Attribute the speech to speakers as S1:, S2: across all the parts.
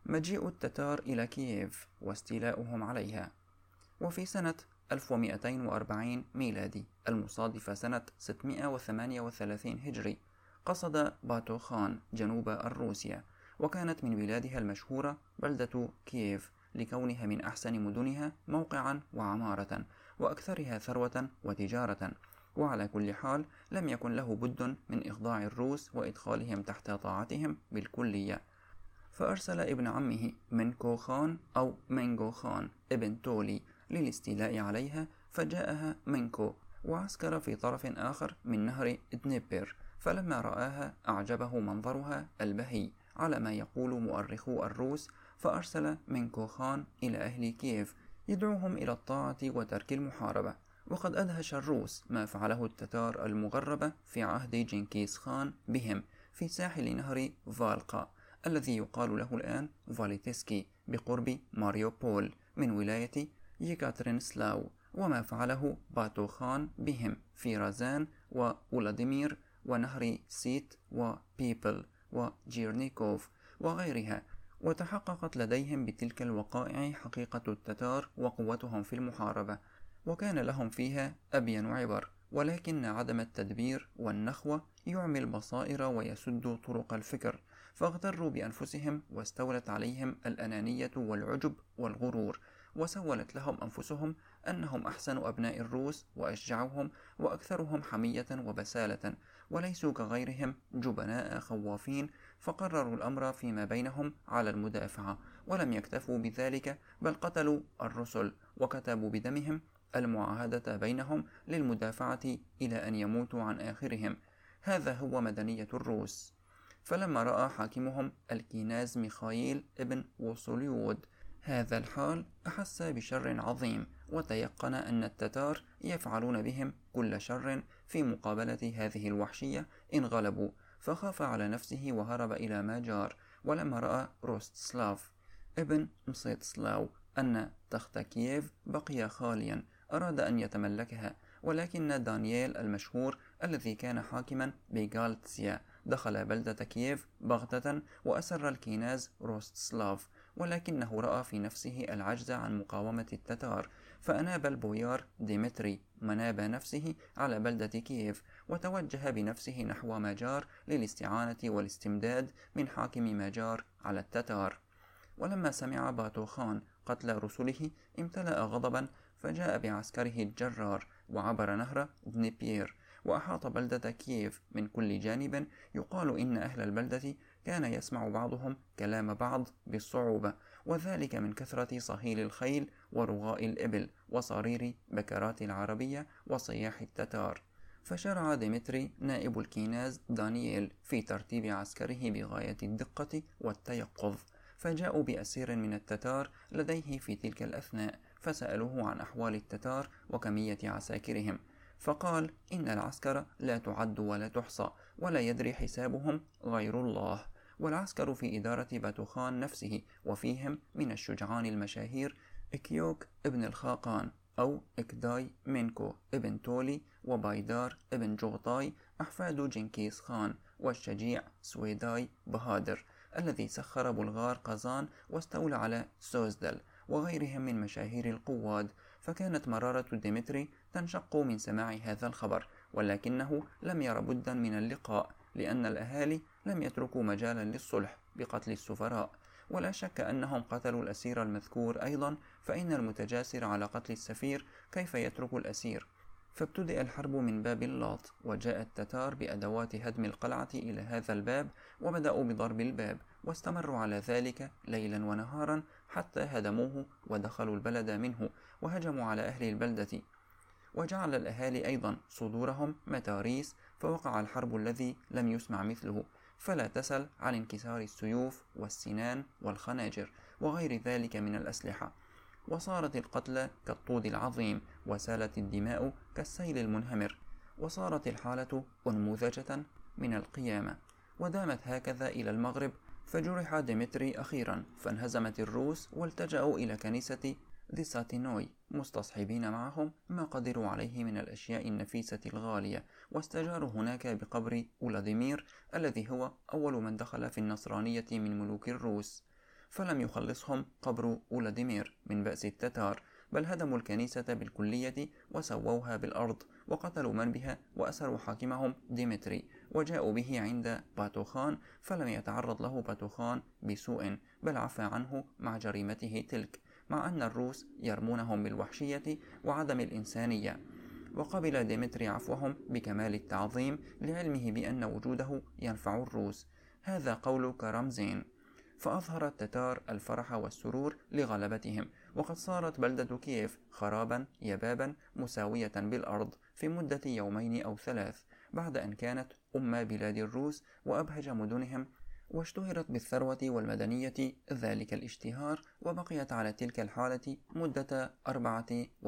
S1: مجيء التتار إلى كييف واستيلاؤهم عليها. وفي سنة 1240 ميلادي المصادفة سنة 638 هجري قصد باتو خان جنوب الروسيا، وكانت من بلادها المشهورة بلدة كييف لكونها من أحسن مدنها موقعا وعمارة وأكثرها ثروة وتجارة. وعلى كل حال لم يكن له بد من إخضاع الروس وإدخالهم تحت طاعتهم بالكلية، فأرسل ابن عمه منكو خان أو منغو خان ابن تولي للاستيلاء عليها، فجاءها منكو وعسكر في طرف آخر من نهر دنيبر، فلما رآها أعجبه منظرها البهي على ما يقول مؤرخو الروس، فأرسل منكو خان إلى أهل كييف يدعوهم إلى الطاعة وترك المحاربة. وقد أدهش الروس ما فعله التتار المغربة في عهد جنكيز خان بهم في ساحل نهر فالقا الذي يقال له الآن فاليتسكي بقرب ماريوبول من ولاية يكاترينسلاو، وما فعله باتو خان بهم في رازان وولاديمير ونهر سيت وبيبل وجيرنيكوف وغيرها. وتحققت لديهم بتلك الوقائع حقيقة التتار وقوتهم في المحاربة، وكان لهم فيها أبين عبر، ولكن عدم التدبير والنخوة يعمي البصائر ويسد طرق الفكر، فاغتروا بأنفسهم واستولت عليهم الأنانية والعجب والغرور، وسولت لهم أنفسهم أنهم أحسن أبناء الروس وأشجعهم وأكثرهم حمية وبسالة، وليسوا كغيرهم جبناء خوافين، فقرروا الأمر فيما بينهم على المدافعة، ولم يكتفوا بذلك بل قتلوا الرسل وكتبوا بدمهم المعاهدة بينهم للمدافعة إلى أن يموتوا عن آخرهم. هذا هو مدنية الروس. فلما رأى حاكمهم الكيناز ميخائيل ابن وصوليود هذا الحال أحس بشر عظيم، وتيقن أن التتار يفعلون بهم كل شر في مقابلة هذه الوحشية إن غلبوا، فخاف على نفسه وهرب إلى ماجار. ولما رأى روستسلاف ابن مصيتسلاو أن تخت كييف بقي خاليا أراد أن يتملكها، ولكن دانييل المشهور الذي كان حاكما بغالتسيا دخل بلدة كييف بغتة وأسر الكيناز روستسلاف، ولكنه رأى في نفسه العجز عن مقاومة التتار، فأناب البويار ديمتري مناب نفسه على بلدة كييف، وتوجه بنفسه نحو ماجار للاستعانة والاستمداد من حاكم ماجار على التتار. ولما سمع باتو خان قتل رسله امتلأ غضبا، فجاء بعسكره الجرار وعبر نهر دنيبير وأحاط بلدة كييف من كل جانب. يقال إن أهل البلدة كان يسمع بعضهم كلام بعض بالصعوبة، وذلك من كثرة صهيل الخيل ورغاء الإبل وصرير بكرات العربية وصياح التتار. فشرع ديمتري نائب الكيناز دانييل في ترتيب عسكره بغاية الدقة والتيقظ، فجاءوا بأسير من التتار لديه في تلك الأثناء، فسألوه عن أحوال التتار وكمية عساكرهم، فقال إن العسكر لا تعد ولا تحصى، ولا يدري حسابهم غير الله. والعسكر في إدارة باتوخان نفسه، وفيهم من الشجعان المشاهير إكيوك ابن الخاقان أو إكداي مينكو ابن تولي وبايدار ابن جغطاي أحفاد جنكيز خان، والشجيع سويداي بهادر الذي سخر بلغار قازان واستولى على سوزدل، وغيرهم من مشاهير القواد. فكانت مرارة ديمتري تنشق من سماع هذا الخبر، ولكنه لم ير بدا من اللقاء، لأن الأهالي لم يتركوا مجالا للصلح بقتل السفراء، ولا شك أنهم قتلوا الأسير المذكور أيضا، فإن المتجاسر على قتل السفير كيف يترك الأسير؟ فابتدأ الحرب من باب اللاط، وجاء التتار بأدوات هدم القلعة إلى هذا الباب، وبدأوا بضرب الباب، واستمروا على ذلك ليلا ونهارا حتى هدموه ودخلوا البلد منه وهجموا على أهل البلدة، وجعل الأهالي أيضا صدورهم متاريس، فوقع الحرب الذي لم يسمع مثله، فلا تسل عن انكسار السيوف والسنان والخناجر وغير ذلك من الأسلحة، وصارت القتلى كالطود العظيم، وسالت الدماء كالسيل المنهمر، وصارت الحالة أنموذجة من القيامة، ودامت هكذا إلى المغرب. فجرح ديمتري أخيرا، فانهزمت الروس والتجأوا إلى كنيسة ديساتينوي مستصحبين معهم ما قدروا عليه من الأشياء النفيسة الغالية، واستجاروا هناك بقبر ولاديمير الذي هو أول من دخل في النصرانية من ملوك الروس. فلم يخلصهم قبر فلاديمير من بأس التتار، بل هدموا الكنيسة بالكلية وسووها بالأرض، وقتلوا من بها، وأسروا حاكمهم ديمتري، وجاءوا به عند باتوخان، فلم يتعرض له باتوخان بسوء، بل عفى عنه مع جريمته تلك، مع أن الروس يرمونهم بالوحشية وعدم الإنسانية. وقبل ديمتري عفوهم بكمال التعظيم لعلمه بأن وجوده ينفع الروس. هذا قول كرامزين. فأظهر التتار الفرح والسرور لغلبتهم، وقد صارت بلدة كييف خرابا يبابا مساوية بالأرض في مدة يومين أو 3، بعد أن كانت أم بلاد الروس وأبهج مدنهم، واشتهرت بالثروة والمدنية ذلك الاشتهار، وبقيت على تلك الحالة مدة 4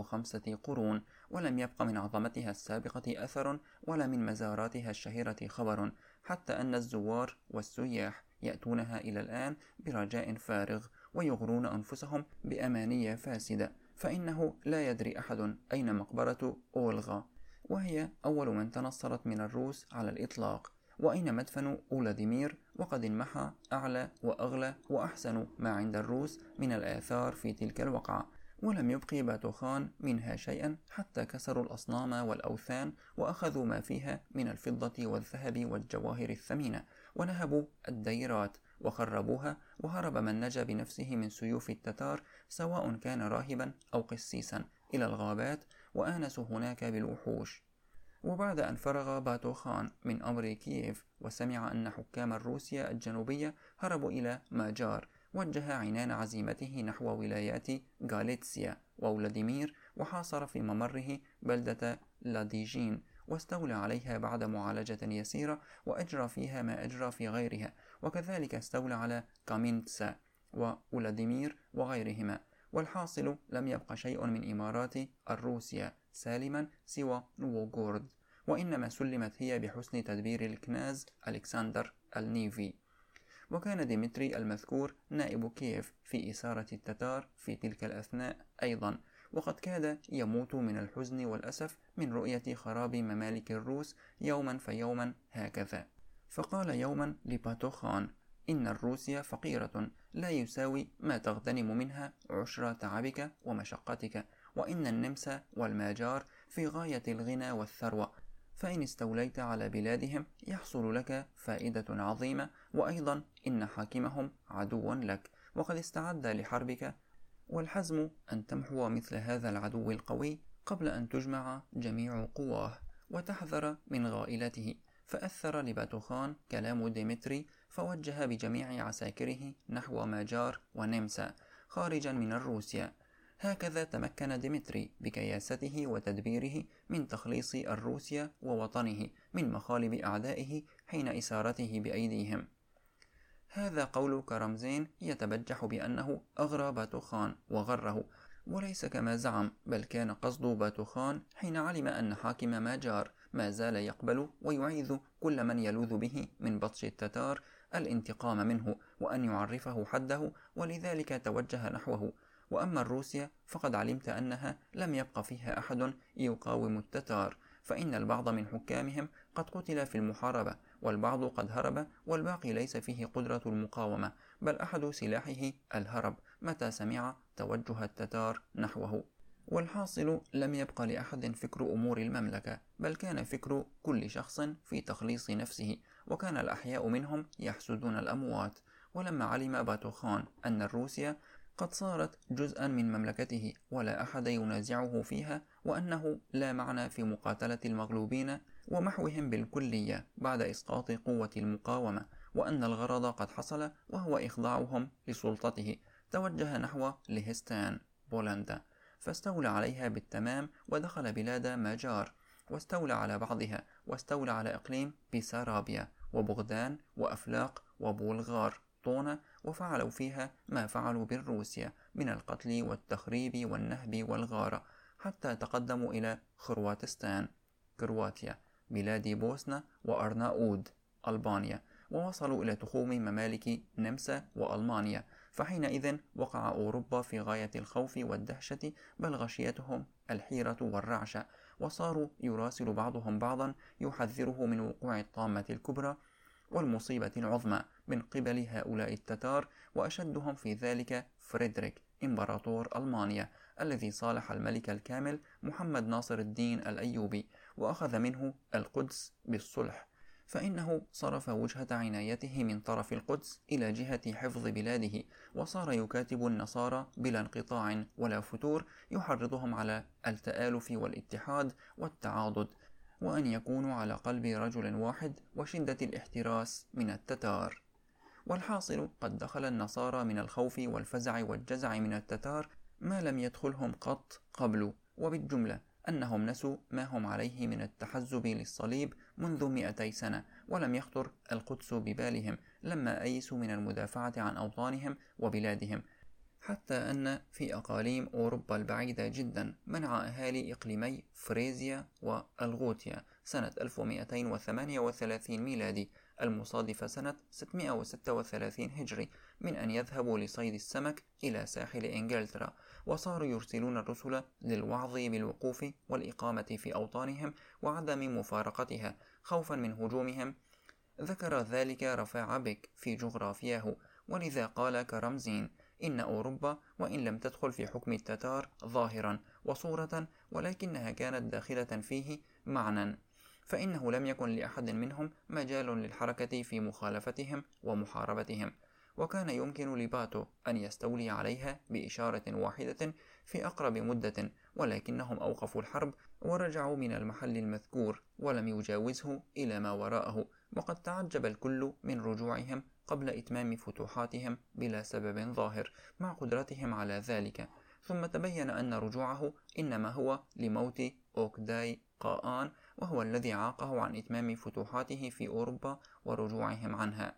S1: و5 قرون، ولم يبق من عظمتها السابقة أثر، ولا من مزاراتها الشهيرة خبر، حتى أن الزوار والسياح يأتونها إلى الآن برجاء فارغ، ويغرون أنفسهم بأماني فاسدة، فإنه لا يدري أحد أين مقبرة أولغا، وهي أول من تنصرت من الروس على الإطلاق، وأين مدفن فلاديمير، وقد انمحى أعلى وأغلى وأحسن ما عند الروس من الآثار في تلك الوقعة، ولم يبقي باتوخان منها شيئا، حتى كسروا الأصنام والأوثان، وأخذوا ما فيها من الفضة والذهب والجواهر الثمينة، ونهبوا الديرات وخربوها، وهرب من نجا بنفسه من سيوف التتار، سواء كان راهبا أو قسيسا، إلى الغابات، وآنسوا هناك بالوحوش. وبعد أن فرغ باتوخان من أمر كييف، وسمع أن حكام الروسيا الجنوبية هربوا إلى ماجار، وجه عنان عزيمته نحو ولايات غاليتسيا وولاديمير، وحاصر في ممره بلدة لاديجين، واستولى عليها بعد معالجة يسيرة، وأجرى فيها ما أجرى في غيرها، وكذلك استولى على كامينتسا وولاديمير وغيرهما. والحاصل لم يبق شيء من إمارات الروسيا سالما سوى نوغورد، وإنما سلمت هي بحسن تدبير الكناز ألكسندر النيفي. وكان ديمتري المذكور نائب كييف في إثارة التتار في تلك الأثناء أيضا، وقد كاد يموت من الحزن والأسف من رؤية خراب ممالك الروس يوما فيوما هكذا. فقال يوما لباتوخان: إن الروسيا فقيرة لا يساوي ما تغتنم منها عشر تعبك ومشقتك، وإن النمسا والماجار في غاية الغنى والثروة، فإن استوليت على بلادهم يحصل لك فائدة عظيمة، وأيضا إن حاكمهم عدو لك، وقد استعد لحربك، والحزم أن تمحو مثل هذا العدو القوي قبل أن تجمع جميع قواه، وتحذر من غائلته. فأثر لباتوخان كلام ديمتري، فوجه بجميع عساكره نحو ماجار ونمسا خارجا من الروسيا. هكذا تمكن ديمتري بكياسته وتدبيره من تخليص الروسيا ووطنه من مخالب أعدائه حين إسارته بأيديهم. هذا قول كرامزين يتبجح بأنه أغرى باتوخان وغره، وليس كما زعم، بل كان قصد باتوخان حين علم أن حاكم ماجار ما زال يقبل ويعيذ كل من يلوذ به من بطش التتار الانتقام منه، وأن يعرفه حده، ولذلك توجه نحوه. وأما الروسيا فقد علمت أنها لم يبق فيها أحد يقاوم التتار، فإن البعض من حكامهم قد قتل في المحاربة، والبعض قد هرب، والباقي ليس فيه قدرة المقاومة، بل أحد سلاحه الهرب متى سمع توجه التتار نحوه. والحاصل لم يبق لأحد فكر أمور المملكة، بل كان فكر كل شخص في تخليص نفسه، وكان الأحياء منهم يحسدون الأموات. ولما علم باتوخان أن الروسيا قد صارت جزءا من مملكته ولا أحد ينازعه فيها، وأنه لا معنى في مقاتلة المغلوبين ومحوهم بالكلية بعد إسقاط قوة المقاومة، وأن الغرض قد حصل وهو إخضاعهم لسلطته، توجه نحو لهستان بولندا، فاستولى عليها بالتمام، ودخل بلاد ماجار، واستولى على بعضها، واستولى على إقليم بيسارابيا وبغدان وأفلاق وبولغار طونة، وفعلوا فيها ما فعلوا بالروسيا من القتل والتخريب والنهب والغارة، حتى تقدموا إلى خرواتستان كرواتيا بلاد بوسنة وأرناؤود ألبانيا، ووصلوا إلى تخوم ممالك نمسا وألمانيا. فحينئذ وقع أوروبا في غاية الخوف والدهشة، بل غشيتهم الحيرة والرعشة، وصاروا يراسل بعضهم بعضا يحذره من وقوع الطامة الكبرى، والمصيبة العظمى من قبل هؤلاء التتار، وأشدهم في ذلك فريدريك إمبراطور ألمانيا، الذي صالح الملك الكامل محمد ناصر الدين الأيوبي وأخذ منه القدس بالصلح، فإنه صرف وجهة عنايته من طرف القدس إلى جهة حفظ بلاده، وصار يكاتب النصارى بلا انقطاع ولا فتور، يحرضهم على التآلف والاتحاد والتعاضد، وأن يكونوا على قلب رجل واحد وشدة الاحتراس من التتار. والحاصل قد دخل النصارى من الخوف والفزع والجزع من التتار ما لم يدخلهم قط قبل، وبالجملة أنهم نسوا ما هم عليه من التحزب للصليب منذ 200 سنة، ولم يخطر القدس ببالهم لما أيسوا من المدافعة عن أوطانهم وبلادهم، حتى أن في أقاليم أوروبا البعيدة جدا منع أهالي إقليمي فريزيا والغوتيا سنة 1238 ميلادي المصادفة سنة 636 هجري من أن يذهبوا لصيد السمك إلى ساحل إنجلترا، وصاروا يرسلون الرسل للوعظ بالوقوف والإقامة في أوطانهم وعدم مفارقتها خوفا من هجومهم. ذكر ذلك رفاع بك في جغرافياه، ولذا قال كرمزين: إن أوروبا وإن لم تدخل في حكم التتار ظاهرا وصورة، ولكنها كانت داخلة فيه معنى، فإنه لم يكن لأحد منهم مجال للحركة في مخالفتهم ومحاربتهم، وكان يمكن لباتو أن يستولي عليها بإشارة واحدة في أقرب مدة، ولكنهم أوقفوا الحرب ورجعوا من المحل المذكور ولم يجاوزه إلى ما وراءه، وقد تعجب الكل من رجوعهم قبل إتمام فتوحاتهم بلا سبب ظاهر مع قدرتهم على ذلك. ثم تبين أن رجوعه إنما هو لموت أوكداي قاآن، وهو الذي عاقه عن إتمام فتوحاته في أوروبا ورجوعهم عنها.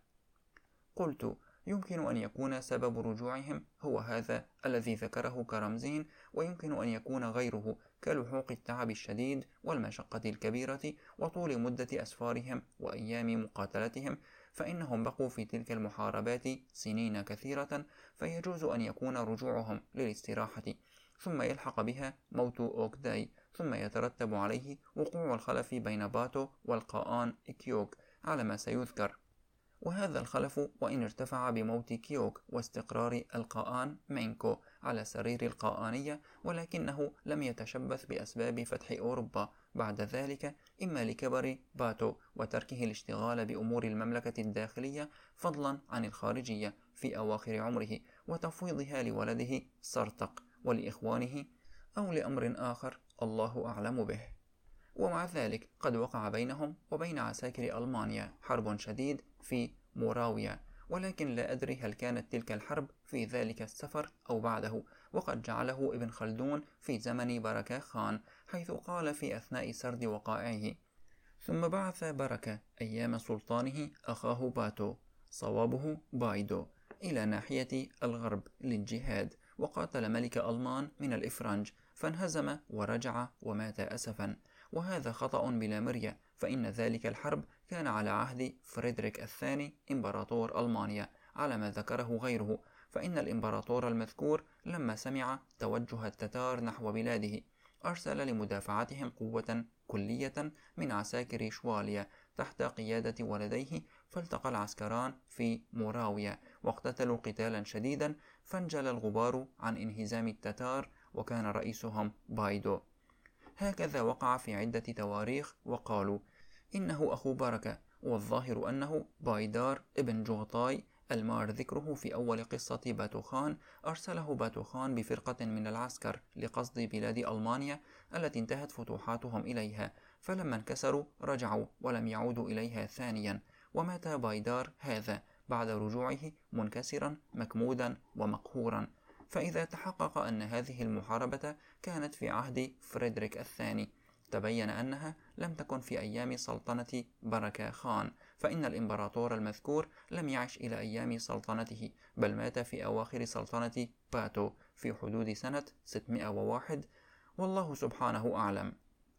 S1: قلت: يمكن أن يكون سبب رجوعهم هو هذا الذي ذكره كرمزين، ويمكن أن يكون غيره كلحوق التعب الشديد والمشقة الكبيرة وطول مدة أسفارهم وأيام مقاتلتهم، فإنهم بقوا في تلك المحاربات سنين كثيرة، فيجوز أن يكون رجوعهم للاستراحة، ثم يلحق بها موت أوكداي، ثم يترتب عليه وقوع الخلف بين باتو والقاآن كيوك على ما سيذكر. وهذا الخلف وإن ارتفع بموت كيوك واستقرار القاآن مينكو على سرير القاآنية، ولكنه لم يتشبث بأسباب فتح أوروبا بعد ذلك، إما لكبر باتو وتركه الاشتغال بأمور المملكة الداخلية فضلا عن الخارجية في أواخر عمره وتفويضها لولده سرتق ولإخوانه، أو لأمر آخر الله أعلم به. ومع ذلك قد وقع بينهم وبين عساكر ألمانيا حرب شديد في موراويا، ولكن لا أدري هل كانت تلك الحرب في ذلك السفر أو بعده، وقد جعله ابن خلدون في زمن بركة خان، حيث قال في أثناء سرد وقائعه: ثم بعث بركة أيام سلطانه أخاه باتو صوابه بايدو إلى ناحية الغرب للجهاد، وقاتل ملك ألمان من الإفرنج فانهزم ورجع ومات أسفا، وهذا خطأ بلا مرية، فإن ذلك الحرب كان على عهد فريدريك الثاني إمبراطور ألمانيا على ما ذكره غيره، فإن الإمبراطور المذكور لما سمع توجه التتار نحو بلاده أرسل لمدافعتهم قوة كلية من عساكر شواليا تحت قيادة ولديه، فالتقى العسكران في موراويا واقتتلوا قتالا شديدا، فانجل الغبار عن انهزام التتار وكان رئيسهم بايدو. هكذا وقع في عدة تواريخ، وقالوا إنه أخو بركة، والظاهر أنه بايدار ابن جغطاي المار ذكره في أول قصة باتوخان. أرسله باتوخان بفرقة من العسكر لقصد بلاد ألمانيا التي انتهت فتوحاتهم إليها، فلما انكسروا رجعوا ولم يعودوا إليها ثانيا، ومات بايدار هذا بعد رجوعه منكسرا مكمودا ومقهورا. فإذا تحقق أن هذه المحاربة كانت في عهد فريدريك الثاني، تبين أنها لم تكن في أيام سلطنة بركة خان، فإن الإمبراطور المذكور لم يعش إلى أيام سلطنته، بل مات في أواخر سلطنة باتو في حدود سنة 601، والله سبحانه أعلم.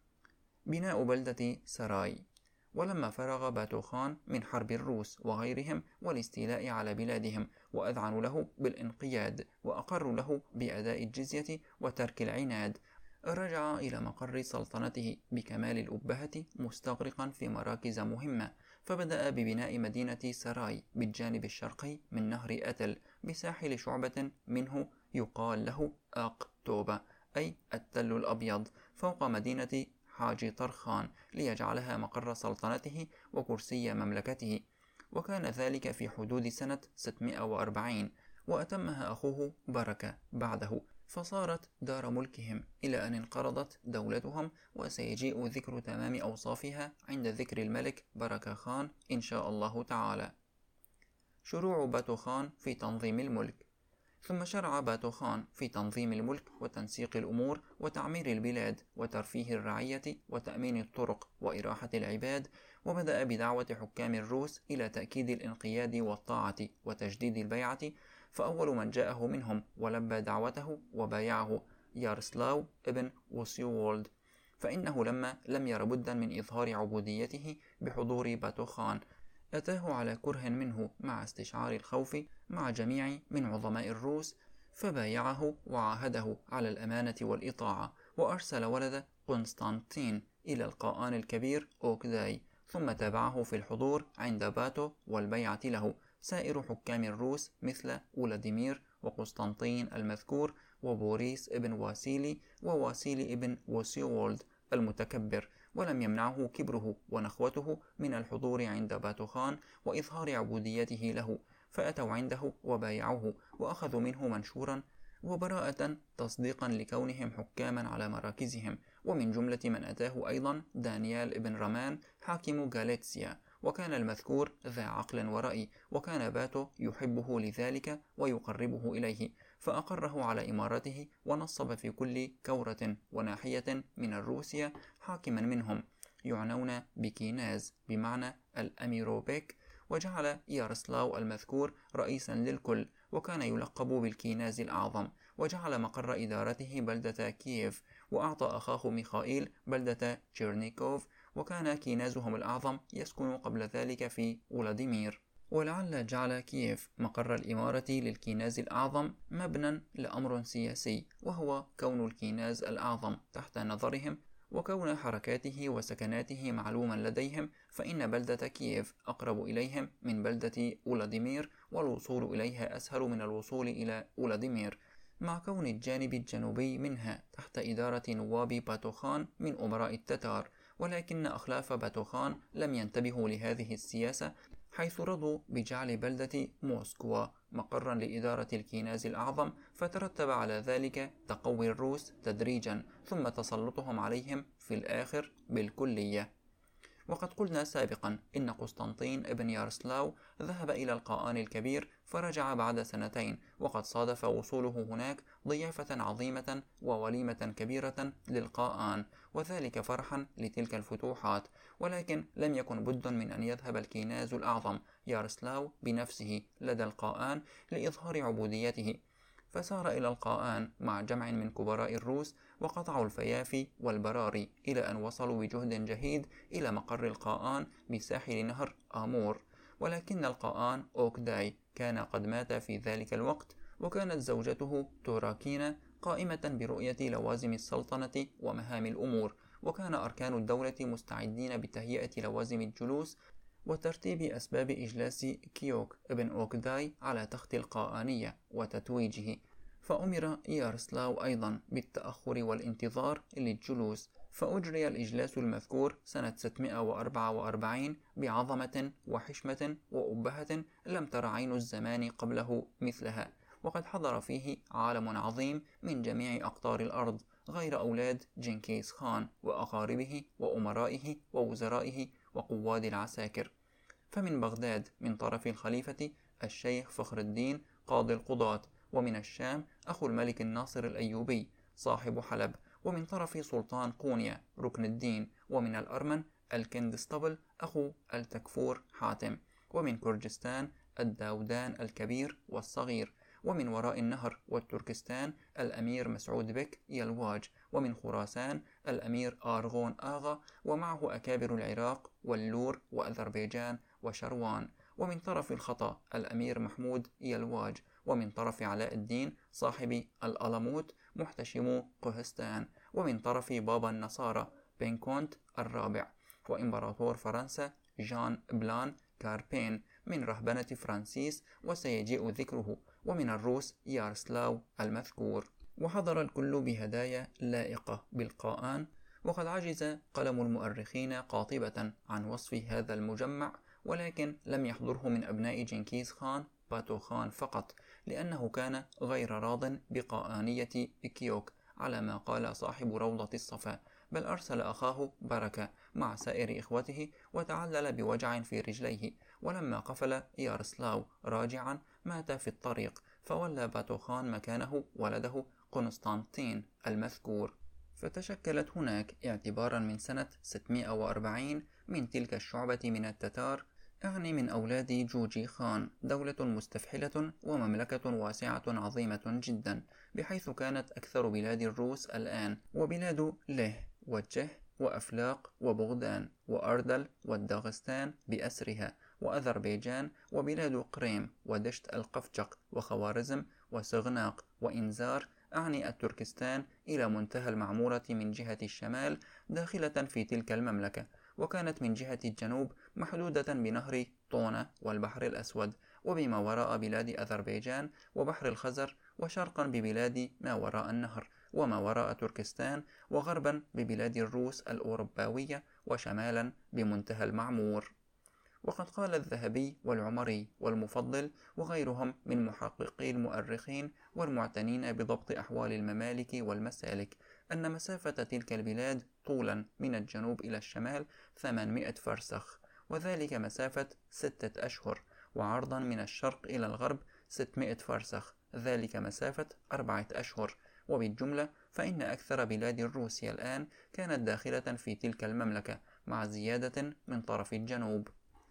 S1: بناء بلدة سراي. ولما فرغ باتوخان من حرب الروس وغيرهم والاستيلاء على بلادهم وأذعنوا له بالانقياد وأقروا له بأداء الجزية وترك العناد، رجع إلى مقر سلطنته بكمال الأبهة مستغرقا في مراكز مهمة، فبدأ ببناء مدينة سراي بالجانب الشرقي من نهر أتل بساحل شعبة منه يقال له أقتوبة أي التل الأبيض فوق مدينة حاجي طرخان ليجعلها مقر سلطنته وكرسي مملكته، وكان ذلك في حدود سنة 640، وأتمها أخوه بركة بعده، فصارت دار ملكهم إلى أن انقرضت دولتهم، وسيجيء ذكر تمام أوصافها عند ذكر الملك بركة خان إن شاء الله تعالى. شروع باتو خان في تنظيم الملك. ثم شرع باتو خان في تنظيم الملك وتنسيق الأمور وتعمير البلاد وترفيه الرعية وتأمين الطرق وإراحة العباد، وبدأ بدعوة حكام الروس إلى تأكيد الانقياد والطاعة وتجديد البيعة، فأول من جاءه منهم ولبى دعوته وبايعه يارسلاو ابن وسيوولد، فإنه لما لم ير بدا من إظهار عبوديته بحضور باتو خان أتاه على كره منه مع استشعار الخوف مع جميع من عظماء الروس، فبايعه وعاهده على الأمانة والإطاعة، وأرسل ولد قسطنطين إلى القاآن الكبير أوكداي، ثم تابعه في الحضور عند باتو والبيعة له سائر حكام الروس مثل ولاديمير وقسطنطين المذكور وبوريس ابن واسيلي وواسيلي ابن وسيوولد المتكبر، ولم يمنعه كبره ونخوته من الحضور عند باتو خان وإظهار عبوديته له، فأتوا عنده وبايعوه وأخذوا منه منشورا وبراءة تصديقا لكونهم حكاما على مراكزهم، ومن جملة من أتاه أيضا دانيال ابن رمان حاكم غاليتسيا، وكان المذكور ذا عقل ورأي، وكان باتو يحبه لذلك ويقربه إليه، فأقره على إمارته ونصب في كل كورة وناحية من الروسيا حاكما منهم يعنون بكيناز بمعنى الأميروبيك، وجعل يارسلاو المذكور رئيسا للكل، وكان يلقب بالكيناز الأعظم، وجعل مقر إدارته بلدة كييف، وأعطى أخاه ميخائيل بلدة تشيرنيكوف، وكان كينازهم الأعظم يسكن قبل ذلك في ولاديمير. ولعل جعل كييف مقر الإمارة للكيناز الأعظم مبنى لأمر سياسي، وهو كون الكيناز الأعظم تحت نظرهم، وكون حركاته وسكناته معلوما لديهم، فإن بلدة كييف أقرب إليهم من بلدة ولاديمير، والوصول إليها أسهل من الوصول إلى ولاديمير، مع كون الجانب الجنوبي منها تحت إدارة نواب باتو خان من أمراء التتار، ولكن أخلاف باتو خان لم ينتبهوا لهذه السياسة، حيث رضوا بجعل بلدة موسكوا مقرا لإدارة الكيناز الأعظم، فترتب على ذلك تقوي الروس تدريجا ثم تسلطهم عليهم في الآخر بالكلية. وقد قلنا سابقا إن قسطنطين ابن يارسلاو ذهب إلى القاآن الكبير فرجع بعد 2 وقد صادف وصوله هناك ضيافة عظيمة ووليمة كبيرة للقاآن، وذلك فرحا لتلك الفتوحات، ولكن لم يكن بد من أن يذهب الكيناز الأعظم يارسلاو بنفسه لدى القاآن لإظهار عبوديته، فسار إلى القاآن مع جمع من كبراء الروس وقطعوا الفيافي والبراري إلى أن وصلوا بجهد جهيد إلى مقر القاآن بساحل نهر آمور، ولكن القاآن أوكداي كان قد مات في ذلك الوقت، وكانت زوجته توراكينا قائمة برؤية لوازم السلطنة ومهام الأمور، وكان أركان الدولة مستعدين بتهيئة لوازم الجلوس وترتيب أسباب إجلاس كيوك ابن أوكداي على تخت القاآنية وتتويجه، فأمر يارسلاو أيضا بالتأخر والانتظار للجلوس، فأجري الإجلاس المذكور سنة 644 بعظمة وحشمة وأبهة لم تر عين الزمان قبله مثلها، وقد حضر فيه عالم عظيم من جميع أقطار الأرض غير أولاد جنكيز خان وأقاربه وأمرائه ووزرائه وقواد العساكر، فمن بغداد من طرف الخليفة الشيخ فخر الدين قاضي القضاة، ومن الشام أخو الملك الناصر الأيوبي صاحب حلب، ومن طرف سلطان قونيا ركن الدين، ومن الأرمن الكندستبل أخو التكفور حاتم، ومن كرجستان الداودان الكبير والصغير، ومن وراء النهر والتركستان الأمير مسعود بك يلواج، ومن خراسان الأمير آرغون آغا، ومعه أكابر العراق واللور وأذربيجان وشروان، ومن طرف الخطا الأمير محمود يلواج، ومن طرف علاء الدين صاحب الألموت محتشم قهستان، ومن طرف بابا النصارى بنكونت الرابع، وإمبراطور فرنسا جان بلان كاربين من رهبنة فرانسيس وسيجيء ذكره، ومن الروس يارسلاو المذكور. وحضر الكل بهدايا لائقة بالقاآن، وقد عجز قلم المؤرخين قاطبة عن وصف هذا المجمع، ولكن لم يحضره من أبناء جنكيز خان باتو خان فقط، لأنه كان غير راض بقاآنية إكيوك على ما قال صاحب روضة الصفا، بل أرسل أخاه بركة مع سائر إخوته وتعلل بوجع في رجليه، ولما قفل يارسلاو راجعا مات في الطريق، فولى باتو خان مكانه ولده قسطنطين المذكور. فتشكلت هناك اعتبارا من سنة 640 من تلك الشعبة من التتار، أعني من أولاد جوجي خان، دولة مستفحلة ومملكة واسعة عظيمة جدا، بحيث كانت أكثر بلاد الروس الآن، وبلاد له وجه وأفلاق وبغدان وأردل والداغستان بأسرها وأذربيجان وبلاد قريم ودشت القفجق وخوارزم وسغناق وإنزار، أعني التركستان، إلى منتهى المعمورة من جهة الشمال داخلة في تلك المملكة، وكانت من جهة الجنوب محدودة بنهر طونة والبحر الأسود، وبما وراء بلاد أذربيجان وبحر الخزر، وشرقا ببلاد ما وراء النهر وما وراء تركستان، وغربا ببلاد الروس الأوروباوية، وشمالا بمنتهى المعمور. وقد قال الذهبي والعمري والمفضل وغيرهم من محققي المؤرخين والمعتنين بضبط أحوال الممالك والمسالك أن مسافة تلك البلاد طولا من الجنوب إلى الشمال 800 فرسخ، وذلك مسافة 6 أشهر، وعرضا من الشرق إلى الغرب 600 فرسخ، ذلك مسافة 4 أشهر. وبالجملة فإن أكثر بلاد الروسيا الآن كانت داخلة في تلك المملكة مع زيادة من طرف الجنوب.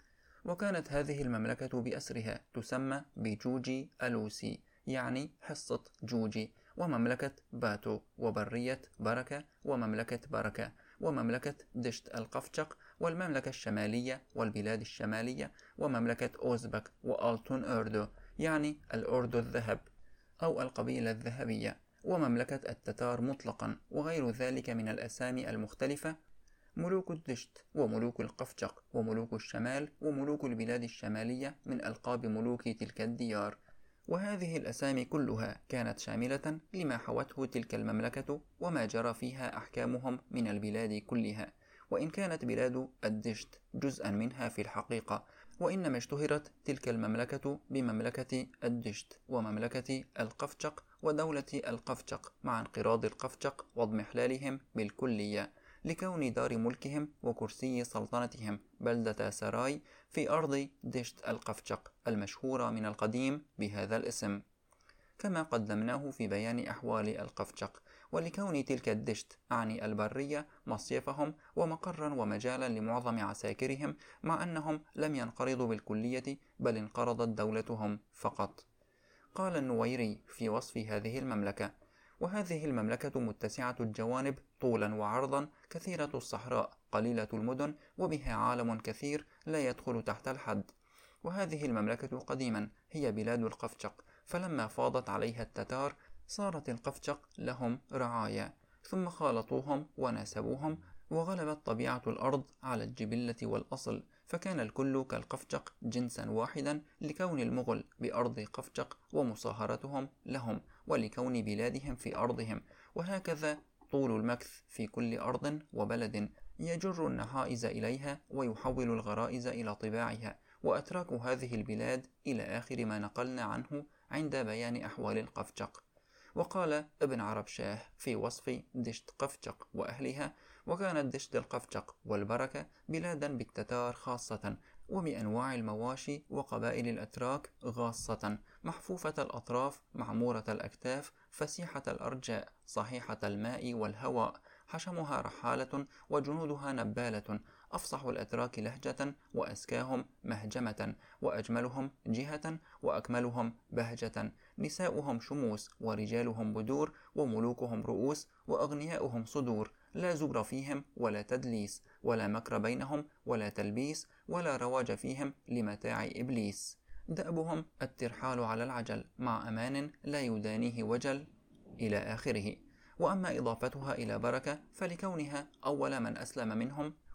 S1: وكانت هذه المملكة بأسرها تسمى بجوجي ألوسي، يعني حصة جوجي، ومملكة باتو، وبرية بركة، ومملكة بركة، ومملكة دشت القفجق، والمملكة الشمالية والبلاد الشمالية، ومملكة أوزبك وألتون أردو، يعني الأردو الذهب أو القبيلة الذهبية، ومملكة التتار مطلقا، وغير ذلك من الأسامي المختلفة، ملوك الدشت وملوك القفجق وملوك الشمال وملوك البلاد الشمالية من ألقاب ملوك تلك الديار. وهذه الأسامي كلها كانت شاملة لما حوته تلك المملكة وما جرى فيها أحكامهم من البلاد كلها، وإن كانت بلاد الدشت جزءا منها في الحقيقة، وإنما اشتهرت تلك المملكة بمملكة الدشت ومملكة القفجق ودولة القفجق مع انقراض القفجق واضمحلالهم بالكلية، لكون دار ملكهم وكرسي سلطنتهم بلدة سراي في أرض دشت القفجق المشهورة من القديم بهذا الاسم، كما قدمناه في بيان أحوال القفجق. ولكون تلك الدشت أعني البرية مصيفهم ومقرا ومجالا لمعظم عساكرهم، مع أنهم لم ينقرضوا بالكلية بل انقرضت دولتهم فقط. قال النويري في وصف هذه المملكة: وهذه المملكة متسعة الجوانب طولا وعرضا، كثيرة الصحراء، قليلة المدن، وبها عالم كثير لا يدخل تحت الحد. وهذه المملكة قديما هي بلاد القفجق، فلما فاضت عليها التتار صارت القفجق لهم رعايا، ثم خالطوهم وناسبوهم، وغلبت طبيعة الأرض على الجبلة والأصل، فكان الكل كالقفجق جنسا واحدا، لكون المغل بأرض قفجق ومصاهرتهم لهم، ولكون بلادهم في أرضهم. وهكذا طول المكث في كل أرض وبلد يجر النحائز إليها ويحول الغرائز إلى طباعها، وأتراك هذه البلاد إلى آخر ما نقلنا عنه عند بيان أحوال القفجق. وقال ابن عرب شاه في وصف دشت قفجق وأهلها: وكانت دشت القفجق والبركة بلادا بالتتار خاصة، وبأنواع المواشي وقبائل الأتراك غاصة، محفوفة الأطراف، معمورة الأكتاف، فسيحة الأرجاء، صحيحة الماء والهواء، حشمها رحالة وجنودها نبالة، أفصح الأتراك لهجة وأزكاهم مهجمة، وأجملهم جهة وأكملهم بهجة، نساؤهم شموس ورجالهم بدور، وملوكهم رؤوس وأغنياؤهم صدور، لا زور فيهم ولا تدليس، ولا مكر بينهم ولا تلبيس، ولا رواج فيهم لمتاع إبليس، دأبهم الترحال على العجل مع أمان لا يدانيه وجل، إلى آخره. وأما إضافتها إلى بركة فلكونها أول من أسلم منهم،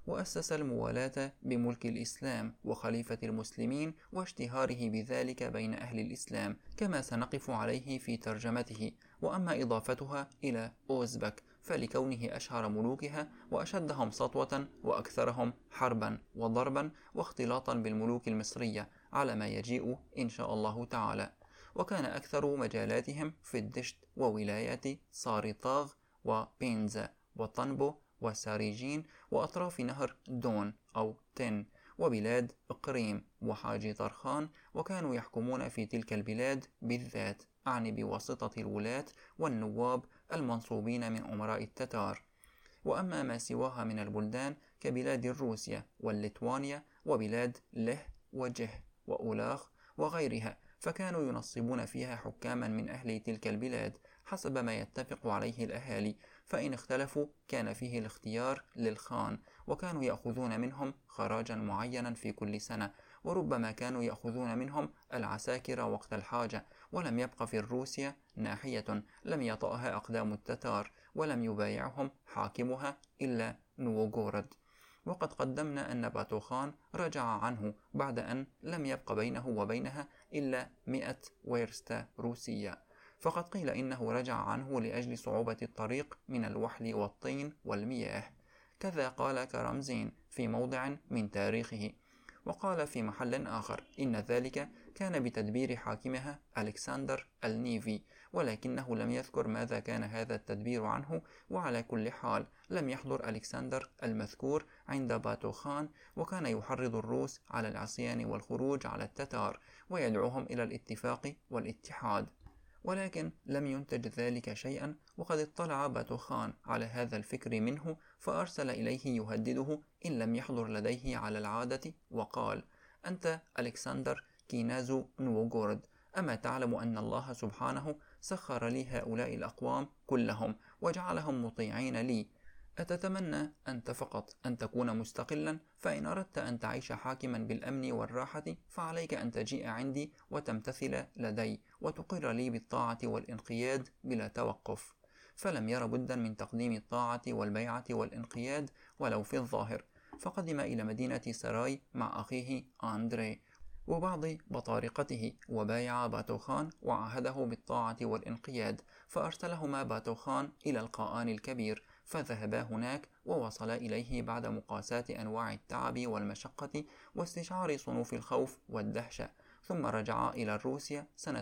S1: وأسس الموالاة بملك الإسلام وخليفة المسلمين واشتهاره بذلك بين أهل الإسلام، كما سنقف عليه في ترجمته. وأما إضافتها إلى أوزبك فلكونه أشهر ملوكها وأشدهم سطوة وأكثرهم حربا وضربا واختلاطا بالملوك المصرية على ما يجيء إن شاء الله تعالى. وكان أكثر مجالاتهم في الدشت وولايات سارطاغ وبينزا وطنبو وساريجين وأطراف نهر دون أو تن وبلاد إقريم وحاجي طرخان، وكانوا يحكمون في تلك البلاد بالذات، أعني بواسطة الولاة والنواب المنصوبين من أمراء التتار. وأما ما سواها من البلدان كبلاد روسيا والليتوانيا وبلاد له وجه وأولاخ وغيرها، فكانوا ينصبون فيها حكاما من أهل تلك البلاد حسب ما يتفق عليه الأهالي، فإن اختلفوا كان فيه الاختيار للخان، وكانوا يأخذون منهم خراجا معينا في كل سنة، وربما كانوا يأخذون منهم العساكر وقت الحاجة. ولم يبق في الروسيا ناحية لم يطأها أقدام التتار ولم يبايعهم حاكمها إلا نوغورود. وقد قدمنا أن باتوخان رجع عنه بعد أن لم يبق بينه وبينها إلا 100 ويرستا روسية، فقد قيل إنه رجع عنه لأجل صعوبة الطريق من الوحل والطين والمياه. كذا قال كرامزين في موضع من تاريخه. وقال في محل آخر إن ذلك كان بتدبير حاكمها ألكسندر النيفي، ولكنه لم يذكر ماذا كان هذا التدبير عنه. وعلى كل حال لم يحضر ألكسندر المذكور عند باتوخان، وكان يحرض الروس على العصيان والخروج على التتار ويدعوهم إلى الاتفاق والاتحاد، ولكن لم ينتج ذلك شيئا. وقد اطلع باتوخان على هذا الفكر منه فأرسل إليه يهدده إن لم يحضر لديه على العادة، وقال: أنت ألكسندر كينازو نوغورد، أما تعلم أن الله سبحانه سخر لي هؤلاء الأقوام كلهم وجعلهم مطيعين لي؟ أتتمنى أنت فقط أن تكون مستقلا، فإن أردت أن تعيش حاكما بالأمن والراحة فعليك أن تجيء عندي وتمتثل لدي وتقر لي بالطاعة والانقياد بلا توقف. فلم ير بدا من تقديم الطاعة والبيعة والانقياد ولو في الظاهر، فقدم إلى مدينة سراي مع أخيه أندري وبعض بطارقته، وبايع باتوخان وعاهده بالطاعة والانقياد، فأرسلهما باتوخان إلى القاآن الكبير، فذهبا هناك ووصلا إليه بعد مقاساة أنواع التعب والمشقة واستشعار صنوف الخوف والدهشة، ثم رجعا إلى روسيا سنة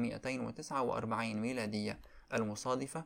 S1: 1249 ميلادية المصادفة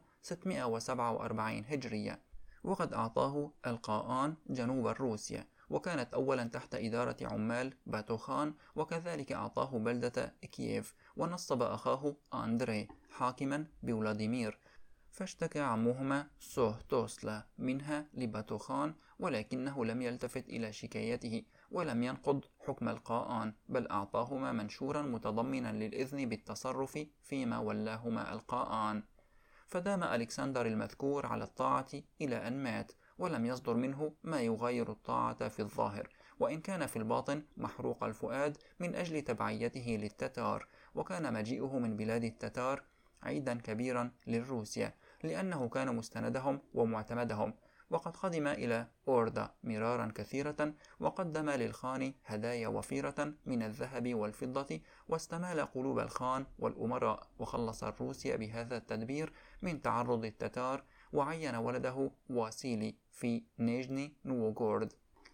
S1: 647 هجرية. وقد أعطاه القاآن جنوب روسيا، وكانت أولا تحت إدارة عمال باتوخان، وكذلك أعطاه بلدة كييف، ونصب أخاه أندري حاكما بولاديمير، فاشتكى عمهما سوهتوسلا منها لباتوخان، ولكنه لم يلتفت إلى شكايته ولم ينقض حكم القاآن، بل أعطاهما منشورا متضمنا للإذن بالتصرف فيما ولاهما القاآن. فدام ألكسندر المذكور على الطاعة إلى أن مات، ولم يصدر منه ما يغير الطاعة في الظاهر، وإن كان في الباطن محروق الفؤاد من أجل تبعيته للتتار. وكان مجيئه من بلاد التتار عيدا كبيرا للروسيا، لأنه كان مستندهم ومعتمدهم. وقد قدم إلى أوردا مرارا كثيرة، وقدم للخان هدايا وفيرة من الذهب والفضة، واستمال قلوب الخان والأمراء، وخلص الروسيا بهذا التدبير من تعرض التتار، وعين ولده واسيلي في نيجني نوغورد.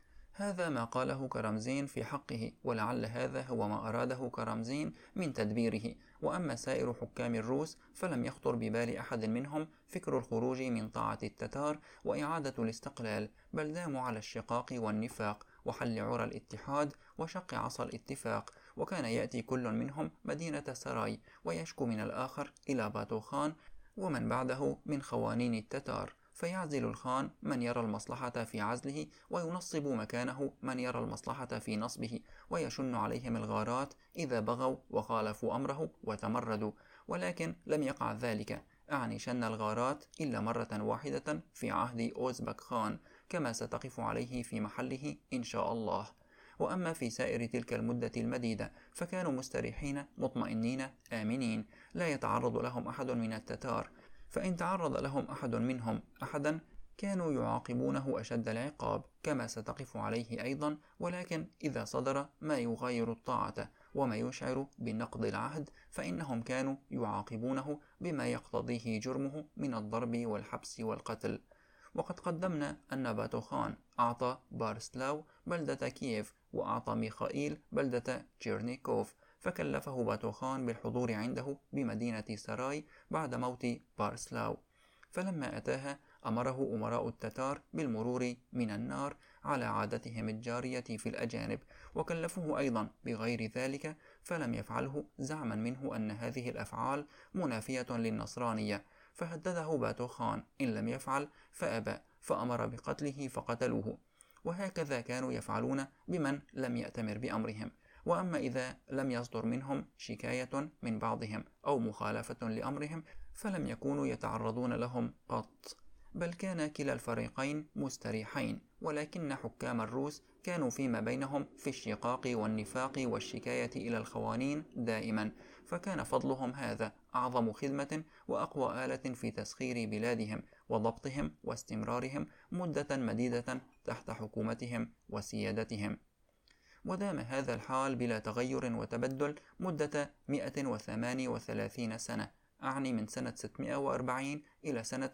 S1: هذا ما قاله كرامزين في حقه، ولعل هذا هو ما أراده كرامزين من تدبيره. وأما سائر حكام الروس فلم يخطر ببال أحد منهم فكر الخروج من طاعة التتار وإعادة الاستقلال، بل داموا على الشقاق والنفاق وحل عرى الاتحاد وشق عصا الاتفاق. وكان يأتي كل منهم مدينة سراي ويشكو من الآخر إلى باتوخان ومن بعده من خوانين التتار، فيعزل الخان من يرى المصلحة في عزله، وينصب مكانه من يرى المصلحة في نصبه، ويشن عليهم الغارات إذا بغوا وخالفوا أمره وتمردوا. ولكن لم يقع ذلك، أعني شن الغارات إلا مرة واحدة في عهد أوزبك خان، كما ستقف عليه في محله إن شاء الله. وأما في سائر تلك المدة المديدة فكانوا مستريحين مطمئنين آمنين، لا يتعرض لهم أحد من التتار، فإن تعرض لهم أحد منهم أحدا كانوا يعاقبونه أشد العقاب كما ستقف عليه أيضا، ولكن إذا صدر ما يغير الطاعة وما يشعر بنقض العهد فإنهم كانوا يعاقبونه بما يقتضيه جرمه من الضرب والحبس والقتل. وقد قدمنا أن باتوخان أعطى بارسلاو بلدة كييف وأعطى ميخائيل بلدة تشيرنيكوف، فكلفه باتوخان بالحضور عنده بمدينة سراي بعد موت بارسلاو. فلما أتاها أمره أمراء التتار بالمرور من النار على عادتهم الجارية في الأجانب، وكلفوه أيضا بغير ذلك فلم يفعله زعما منه أن هذه الأفعال منافية للنصرانية، فهدده باتوخان إن لم يفعل فأبى، فأمر بقتله فقتلوه. وهكذا كانوا يفعلون بمن لم يأتمر بأمرهم. وأما إذا لم يصدر منهم شكاية من بعضهم أو مخالفة لأمرهم فلم يكونوا يتعرضون لهم قط، بل كان كلا الفريقين مستريحين، ولكن حكام الروس كانوا فيما بينهم في الشقاق والنفاق والشكاية إلى الخوانين دائما، فكان فضلهم هذا أعظم خدمة وأقوى آلة في تسخير بلادهم وضبطهم واستمرارهم مدة مديدة تحت حكومتهم وسيادتهم. ودام هذا الحال بلا تغير وتبدل مدة 138 سنة، أعني من سنة 640 إلى سنة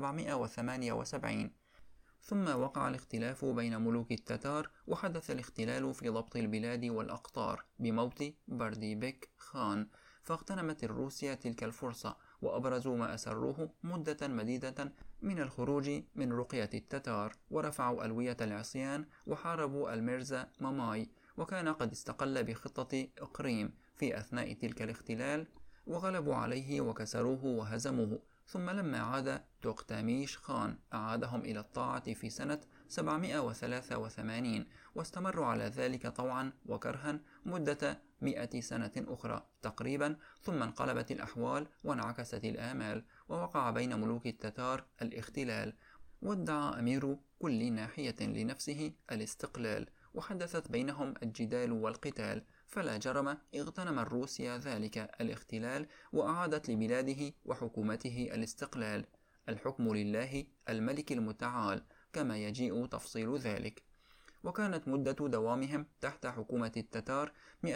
S1: 778. ثم وقع الاختلاف بين ملوك التتار، وحدث الاختلال في ضبط البلاد والأقطار بموت برديبك خان، فاغتنمت الروسيا تلك الفرصة وأبرزوا ما أسروه مدة مديدة من الخروج من رقية التتار، ورفعوا ألوية العصيان وحاربوا الميرزا ماماي، وكان قد استقل بخطة إقريم في أثناء تلك الاختلال، وغلبوا عليه وكسروه وهزموه. ثم لما عاد توقتاميش خان أعادهم إلى الطاعة في سنة 783، واستمروا على ذلك طوعا وكرها مدة 100 سنة أخرى تقريبا، ثم انقلبت الأحوال وانعكست الآمال، ووقع بين ملوك التتار الاختلال، وادعى أمير كل ناحية لنفسه الاستقلال، وحدثت بينهم الجدال والقتال، فلا جرم اغتنم الروسيا ذلك الاختلال وأعادت لبلاده وحكومته الاستقلال. الحكم لله الملك المتعال كما يجيء تفصيل ذلك. وكانت مدة دوامهم تحت حكومة التتار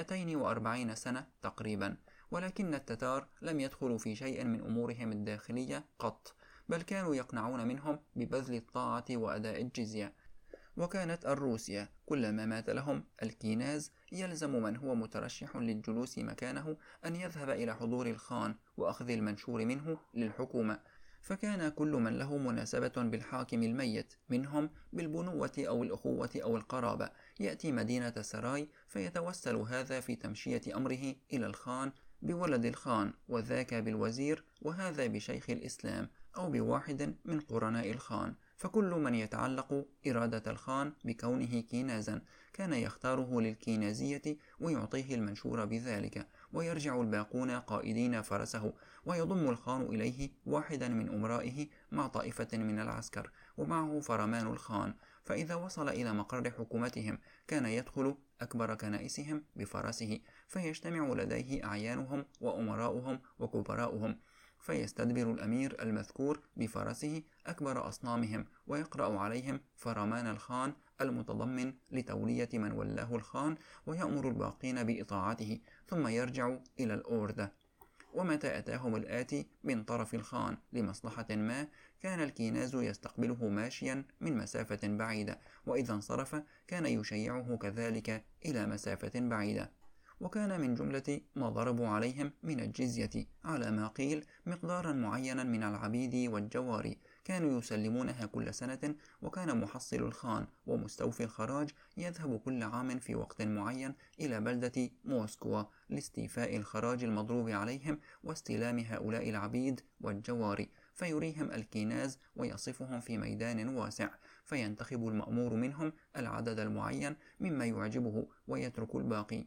S1: 240 سنة تقريبا، ولكن التتار لم يدخلوا في شيء من أمورهم الداخلية قط، بل كانوا يقنعون منهم ببذل الطاعة وأداء الجزية. وكانت الروسيا كلما مات لهم الكيناز يلزم من هو مترشح للجلوس مكانه أن يذهب إلى حضور الخان وأخذ المنشور منه للحكومة، فكان كل من له مناسبة بالحاكم الميت منهم بالبنوة أو الأخوة أو القرابة يأتي مدينة سراي، فيتوسل هذا في تمشية أمره إلى الخان بولد الخان، وذاك بالوزير، وهذا بشيخ الإسلام أو بواحد من قرناء الخان. فكل من يتعلق إرادة الخان بكونه كينازا كان يختاره للكينازية ويعطيه المنشور بذلك، ويرجع الباقون قائدين فرسه، ويضم الخان إليه واحدا من أمرائه مع طائفة من العسكر ومعه فرمان الخان. فإذا وصل إلى مقر حكومتهم كان يدخل أكبر كنائسهم بفرسه، فيجتمع لديه أعيانهم وأمراؤهم وكبراؤهم، فيستدبر الأمير المذكور بفرسه أكبر أصنامهم ويقرأ عليهم فرمان الخان المتضمن لتولية من ولاه الخان، ويأمر الباقين بإطاعته، ثم يرجع إلى الأوردة. ومتى أتاهم الآتي من طرف الخان لمصلحة ما كان الكيناز يستقبله ماشيا من مسافة بعيدة، وإذا انصرف كان يشيعه كذلك إلى مسافة بعيدة. وكان من جملة ما ضربوا عليهم من الجزية على ما قيل مقدارا معينا من العبيد والجواري كانوا يسلمونها كل سنة، وكان محصل الخان ومستوفي الخراج يذهب كل عام في وقت معين إلى بلدة موسكوا لاستيفاء الخراج المضروب عليهم واستلام هؤلاء العبيد والجواري، فيريهم الكيناز ويصفهم في ميدان واسع، فينتخب المأمور منهم العدد المعين مما يعجبه ويترك الباقي.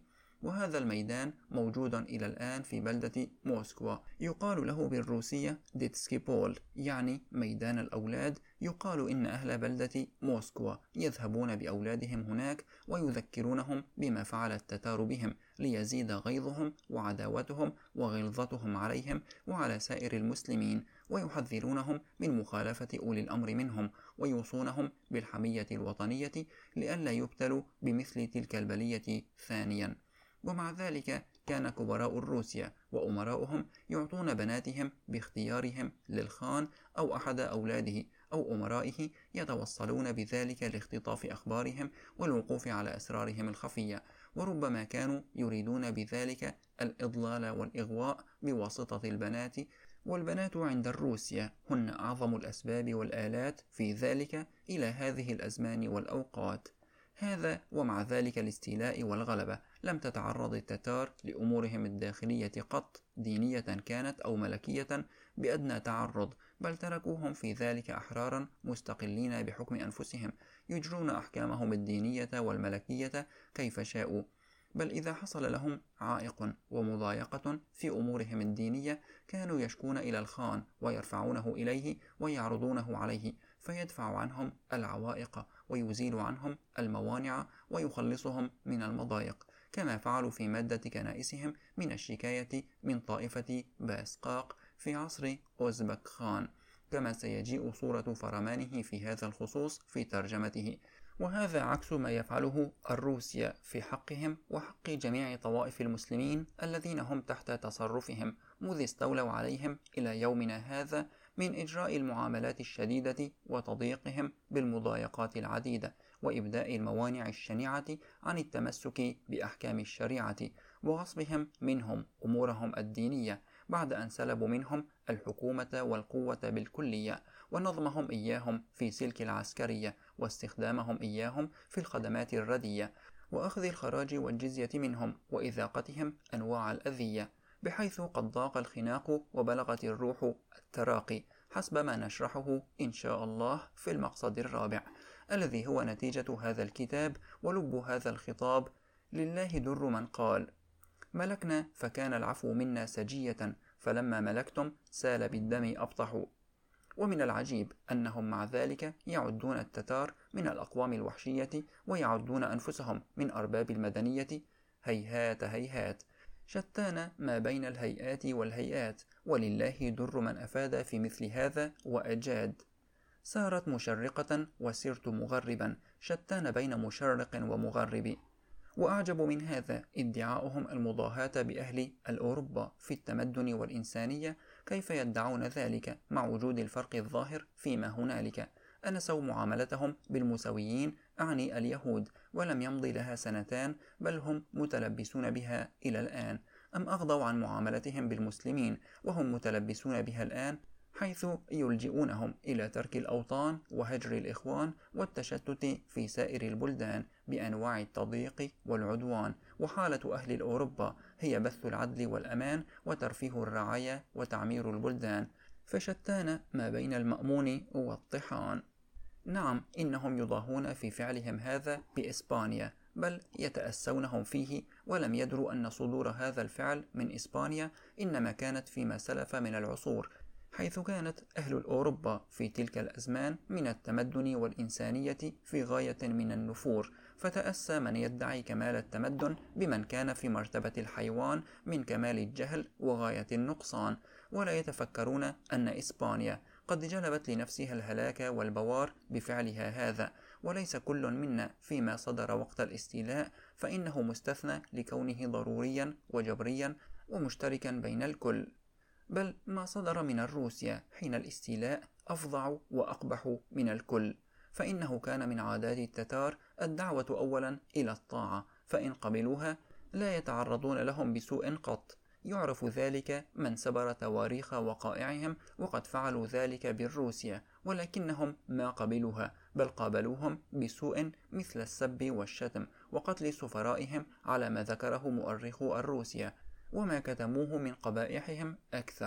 S1: وهذا الميدان موجود إلى الآن في بلدة موسكوا. يقال له بالروسية ديتسكي بول، يعني ميدان الأولاد. يقال إن أهل بلدة موسكوا يذهبون بأولادهم هناك ويذكرونهم بما فعل التتار بهم، ليزيد غيظهم وعداوتهم وغلظتهم عليهم وعلى سائر المسلمين، ويحذرونهم من مخالفة أولي الأمر منهم، ويوصونهم بالحمية الوطنية لئلا يبتلوا بمثل تلك البلية ثانيا. ومع ذلك كان كبراء الروسيا وأمراؤهم يعطون بناتهم باختيارهم للخان أو أحد أولاده أو أمرائه، يتوصلون بذلك لاختطاف أخبارهم والوقوف على أسرارهم الخفية، وربما كانوا يريدون بذلك الإضلال والإغواء بواسطة البنات. والبنات عند الروسيا هن أعظم الأسباب والآلات في ذلك إلى هذه الأزمان والأوقات. هذا ومع ذلك الاستيلاء والغلبة لم تتعرض التتار لأمورهم الداخلية قط، دينية كانت أو ملكية، بأدنى تعرض، بل تركوهم في ذلك أحرارا مستقلين بحكم أنفسهم، يجرون أحكامهم الدينية والملكية كيف شاءوا. بل إذا حصل لهم عائق ومضايقة في أمورهم الدينية كانوا يشكون إلى الخان ويرفعونه إليه ويعرضونه عليه، فيدفع عنهم العوائق ويزيل عنهم الموانع ويخلصهم من المضايق، كما فعلوا في مادة كنائسهم من الشكاية من طائفة باسقاق في عصر أوزبك خان، كما سيجيء صورة فرمانه في هذا الخصوص في ترجمته. وهذا عكس ما يفعله الروسيا في حقهم وحق جميع طوائف المسلمين الذين هم تحت تصرفهم مذ استولوا عليهم إلى يومنا هذا، من إجراء المعاملات الشديدة وتضييقهم بالمضايقات العديدة وإبداء الموانع الشنيعة عن التمسك بأحكام الشريعة، وغصبهم منهم أمورهم الدينية بعد أن سلبوا منهم الحكومة والقوة بالكلية، ونظمهم إياهم في سلك العسكرية، واستخدامهم إياهم في الخدمات الردية، وأخذ الخراج والجزية منهم، وإذاقتهم أنواع الأذية، بحيث قد ضاق الخناق وبلغت الروح التراقي، حسب ما نشرحه إن شاء الله في المقصد الرابع، الذي هو نتيجة هذا الكتاب ولب هذا الخطاب. لله در من قال: ملكنا فكان العفو منا سجية، فلما ملكتم سال بالدم أبطح. ومن العجيب أنهم مع ذلك يعدون التتار من الأقوام الوحشية، ويعدون أنفسهم من أرباب المدنية. هيهات هيهات، شتان ما بين الهيئات والهيئات، ولله در من أفاد في مثل هذا وأجاد. سارت مشرقة وسرت مغربا، شتان بين مشرق ومغرب. وأعجب من هذا ادعاؤهم المضاهاة بأهل الأوروبا في التمدن والإنسانية، كيف يدعون ذلك مع وجود الفرق الظاهر فيما هنالك. أنسوا معاملتهم بالمساويين، أعني اليهود، ولم يمضي لها سنتان، بل هم متلبسون بها إلى الآن. أم أغضوا عن معاملتهم بالمسلمين، وهم متلبسون بها الآن، حيث يلجئونهم إلى ترك الأوطان وهجر الإخوان والتشتت في سائر البلدان بأنواع التضييق والعدوان. وحالة أهل الأوروبا هي بث العدل والأمان وترفيه الرعايا وتعمير البلدان، فشتان ما بين المأمون والطحان. نعم، إنهم يضاهون في فعلهم هذا بإسبانيا، بل يتأسونهم فيه، ولم يدروا أن صدور هذا الفعل من إسبانيا إنما كانت فيما سلف من العصور، حيث كانت أهل الأوروبا في تلك الأزمان من التمدن والإنسانية في غاية من النفور، فتأسى من يدعي كمال التمدن بمن كان في مرتبة الحيوان من كمال الجهل وغاية النقصان، ولا يتفكرون أن إسبانيا قد جلبت لنفسها الهلاك والبوار بفعلها هذا، وليس كل منا فيما صدر وقت الاستيلاء فإنه مستثنى لكونه ضروريا وجبريا ومشتركا بين الكل، بل ما صدر من الروسيا حين الاستيلاء أفظع وأقبح من الكل، فإنه كان من عادات التتار الدعوة أولا إلى الطاعة، فإن قبلوها لا يتعرضون لهم بسوء قط. يعرف ذلك من سبر تواريخ وقائعهم، وقد فعلوا ذلك بالروسيا، ولكنهم ما قبلوها، بل قابلوهم بسوء مثل السب والشتم وقتل سفرائهم على ما ذكره مؤرخو الروسيا، وما كتموه من قبائحهم أكثر.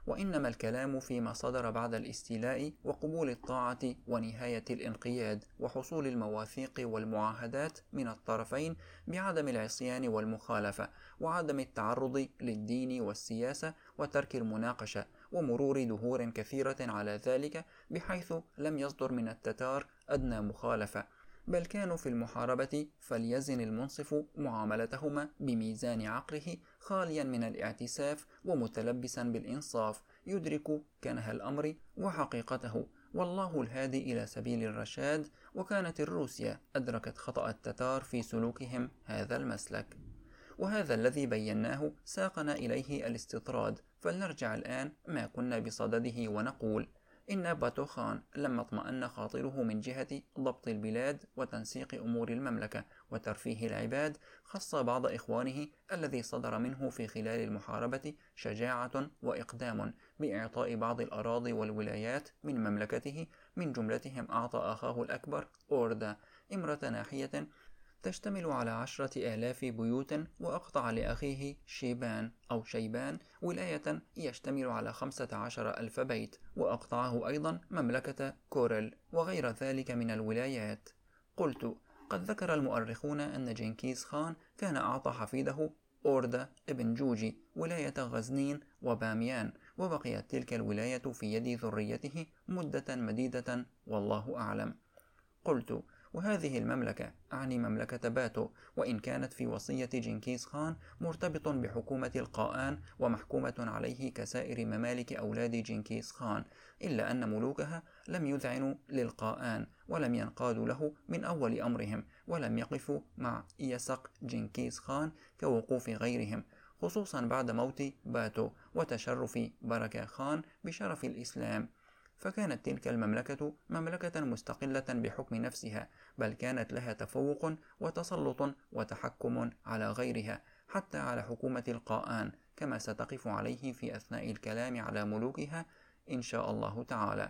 S1: وإنما الكلام فيما صدر بعد الاستيلاء وقبول الطاعة ونهاية الانقياد وحصول المواثيق والمعاهدات من الطرفين بعدم العصيان والمخالفة وعدم التعرض للدين والسياسة وترك المناقشة ومرور دهور كثيرة على ذلك بحيث لم يصدر من التتار أدنى مخالفة، بل كانوا في المحاربة فليزن المنصف معاملتهما بميزان عقله خاليا من الاعتساف ومتلبسا بالإنصاف يدرك كنه الأمر وحقيقته، والله الهادي إلى سبيل الرشاد. وكانت الروسيا أدركت خطأ التتار في سلوكهم هذا المسلك، وهذا الذي بيناه ساقنا إليه الاستطراد. فلنرجع الآن ما كنا بصدده ونقول إن باتوخان لما اطمأن خاطره من جهة ضبط البلاد وتنسيق أمور المملكة وترفيه العباد، خص بعض إخوانه الذي صدر منه في خلال المحاربة شجاعة وإقدام بإعطاء بعض الأراضي والولايات من مملكته، من جملتهم أعطى أخاه الأكبر أوردا إمرة ناحية تشتمل على 10,000 بيوت، وأقطع لأخيه شيبان أو شيبان ولاية يشتمل على 15,000 بيت، وأقطعه أيضا مملكة كورل وغير ذلك من الولايات. قلت: قد ذكر المؤرخون أن جنكيز خان كان أعطى حفيده أوردا ابن جوجي ولاية غزنين وباميان، وبقيت تلك الولاية في يد ذريته مدة مديدة والله أعلم. قلت: وهذه المملكة أعني مملكة باتو، وإن كانت في وصية جنكيز خان مرتبط بحكومة القاآن ومحكومة عليه كسائر ممالك أولاد جنكيز خان، إلا أن ملوكها لم يذعنوا للقاآن ولم ينقادوا له من أول أمرهم، ولم يقفوا مع يسق جنكيز خان كوقوف غيرهم، خصوصا بعد موت باتو وتشرف بركة خان بشرف الإسلام. فكانت تلك المملكة مملكة مستقلة بحكم نفسها، بل كانت لها تفوق وتسلط وتحكم على غيرها، حتى على حكومة القاآن، كما ستقف عليه في أثناء الكلام على ملوكها إن شاء الله تعالى.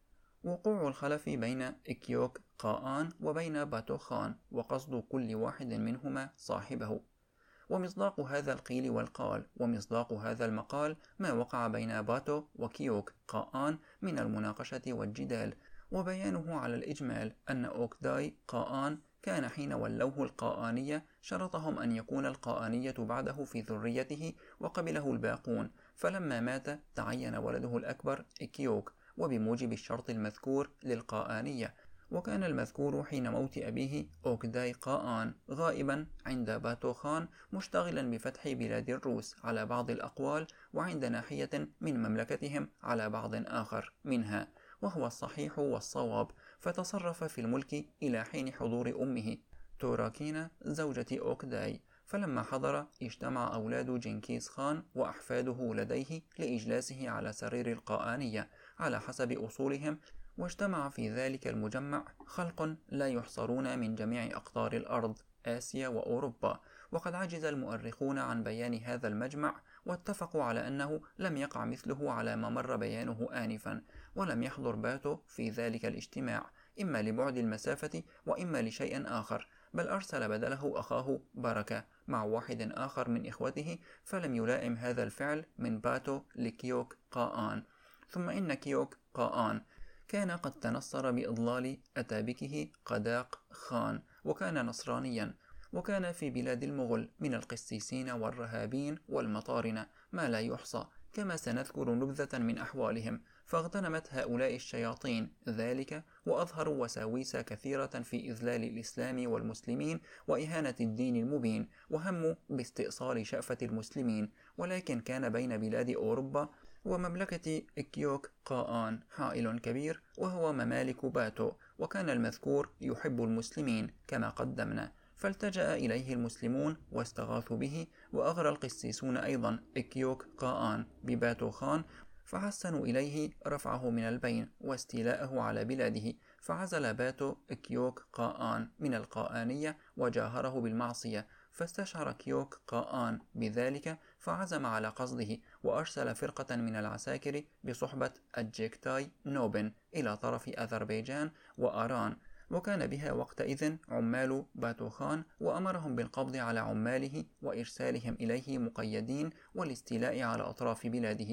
S1: وقوع الخلف بين إكيوك قاآن وبين باتو خان، وقصد كل واحد منهما صاحبه. ومصداق هذا القيل والقال ومصداق هذا المقال ما وقع بين باتو وكيوك قاآن من المناقشة والجدال، وبيانه على الإجمال أن أوكداي قاآن كان حين ولوه القاآنية شرطهم أن يكون القاآنية بعده في ذريته وقبله الباقون، فلما مات تعين ولده الأكبر إكيوك وبموجب الشرط المذكور للقاآنية، وكان المذكور حين موت أبيه أوكداي قاآن غائبا عند باتو خان مشتغلا بفتح بلاد الروس على بعض الأقوال، وعند ناحية من مملكتهم على بعض آخر منها، وهو الصحيح والصواب، فتصرف في الملك إلى حين حضور أمه توراكينا زوجة أوكداي. فلما حضر اجتمع أولاد جنكيز خان وأحفاده لديه لإجلاسه على سرير القاآنية على حسب أصولهم، واجتمع في ذلك المجمع خلق لا يحصرون من جميع أقطار الأرض، آسيا وأوروبا، وقد عجز المؤرخون عن بيان هذا المجمع، واتفقوا على أنه لم يقع مثله على ما مر بيانه آنفا، ولم يحضر باتو في ذلك الاجتماع، إما لبعد المسافة وإما لشيء آخر، بل أرسل بدله أخاه بركة مع واحد آخر من إخوته، فلم يلائم هذا الفعل من باتو لكيوك قاآن. ثم إن كيوك قاآن كان قد تنصر بإضلال أتابكه قداق خان، وكان نصرانيا، وكان في بلاد المغل من القسيسين والرهابين والمطارنة ما لا يحصى، كما سنذكر نبذة من أحوالهم. فاغتنمت هؤلاء الشياطين ذلك، وأظهروا وساويس كثيرة في إذلال الإسلام والمسلمين وإهانة الدين المبين، وهموا باستئصال شأفة المسلمين، ولكن كان بين بلاد أوروبا ومملكة إكيوك قاآن حائل كبير، وهو ممالك باتو، وكان المذكور يحب المسلمين كما قدمنا، فالتجأ إليه المسلمون واستغاثوا به، وأغرى القسيسون أيضا إكيوك قاآن بباتو خان، فحسنوا إليه رفعه من البين واستيلاءه على بلاده، فعزل باتو إكيوك قاآن من القاآنية وجاهره بالمعصية، فاستشعر كيوك قاآن بذلك فعزم على قصده، وأرسل فرقة من العساكر بصحبة الجيكتاي نوبن إلى طرف أذربيجان وأران، وكان بها وقتئذ عمال باتو خان، وأمرهم بالقبض على عماله وإرسالهم إليه مقيدين والاستيلاء على أطراف بلاده.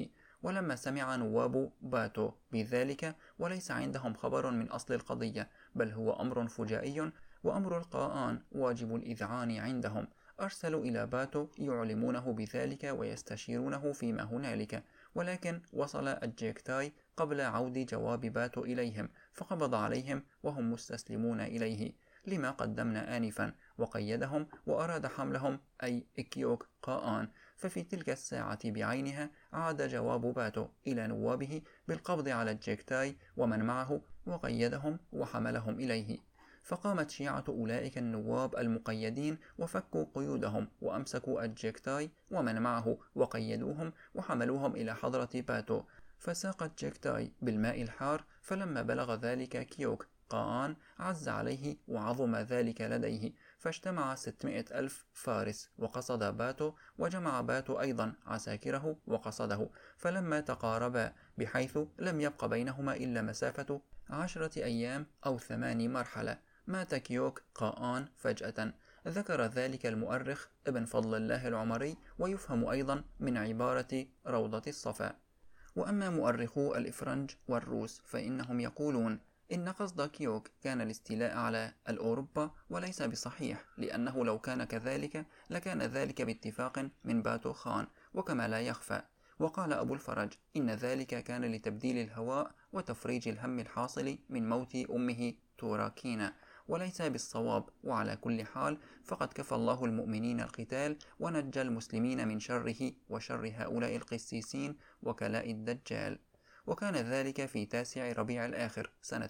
S1: ولما سمع نواب باتو بذلك وليس عندهم خبر من أصل القضية، بل هو أمر فجائي وأمر القاآن واجب الإذعان عندهم، أرسلوا إلى باتو يعلمونه بذلك ويستشيرونه فيما هنالك، ولكن وصل الجيكتاي قبل عود جواب باتو إليهم، فقبض عليهم وهم مستسلمون إليه لما قدمنا آنفا، وقيدهم وأراد حملهم أي إكيوك قاآن. ففي تلك الساعة بعينها عاد جواب باتو إلى نوابه بالقبض على الجيكتاي ومن معه وقيدهم وحملهم إليه. فقامت شيعة أولئك النواب المقيدين وفكوا قيودهم وأمسكوا الجيكتاي ومن معه وقيدوهم وحملوهم إلى حضرة باتو، فساق الجيكتاي بالماء الحار، فلما بلغ ذلك كيوك قاآن عز عليه وعظم ذلك لديه، فاجتمع 600,000 فارس وقصد باتو، وجمع باتو أيضا عساكره وقصده، فلما تقاربا بحيث لم يبق بينهما إلا مسافة 10 أيام أو 8 مرحلة، مات كيوك قاآن فجأة. ذكر ذلك المؤرخ ابن فضل الله العمري، ويفهم أيضا من عبارة روضة الصفا. وأما مؤرخو الإفرنج والروس فإنهم يقولون إن قصد كيوك كان الاستيلاء على الأوروبا، وليس بصحيح، لأنه لو كان كذلك لكان ذلك باتفاق من باتو خان، وكما لا يخفى. وقال أبو الفرج إن ذلك كان لتبديل الهواء وتفريج الهم الحاصل من موت أمه توراكينا، وليس بالصواب. وعلى كل حال فقد كفى الله المؤمنين القتال ونجى المسلمين من شره وشر هؤلاء القسيسين وكلاء الدجال. وكان ذلك في 9 ربيع الآخر سنة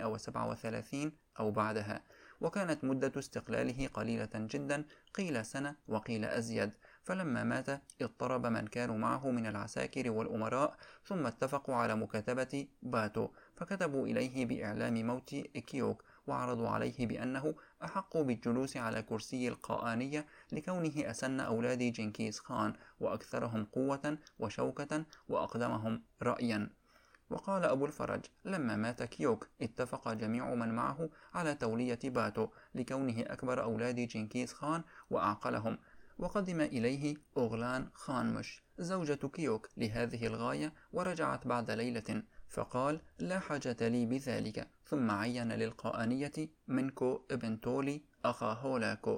S1: 637 أو بعدها، وكانت مدة استقلاله قليلة جدا، قيل سنة وقيل أزيد. فلما مات اضطرب من كانوا معه من العساكر والأمراء، ثم اتفقوا على مكاتبة باتو، فكتبوا إليه بإعلام موت إكيوك، وعرضوا عليه بأنه أحق بالجلوس على كرسي القاآنية لكونه أسن أولاد جنكيز خان وأكثرهم قوة وشوكة وأقدمهم رأيا. وقال أبو الفرج لما مات كيوك اتفق جميع من معه على تولية باتو لكونه أكبر أولاد جنكيز خان وأعقلهم، وقدم إليه أغلان خانمش زوجة كيوك لهذه الغاية، ورجعت بعد ليلة، فقال لا حاجة لي بذلك، ثم عين للقاآنية منكو ابن تولي أخا هولاكو.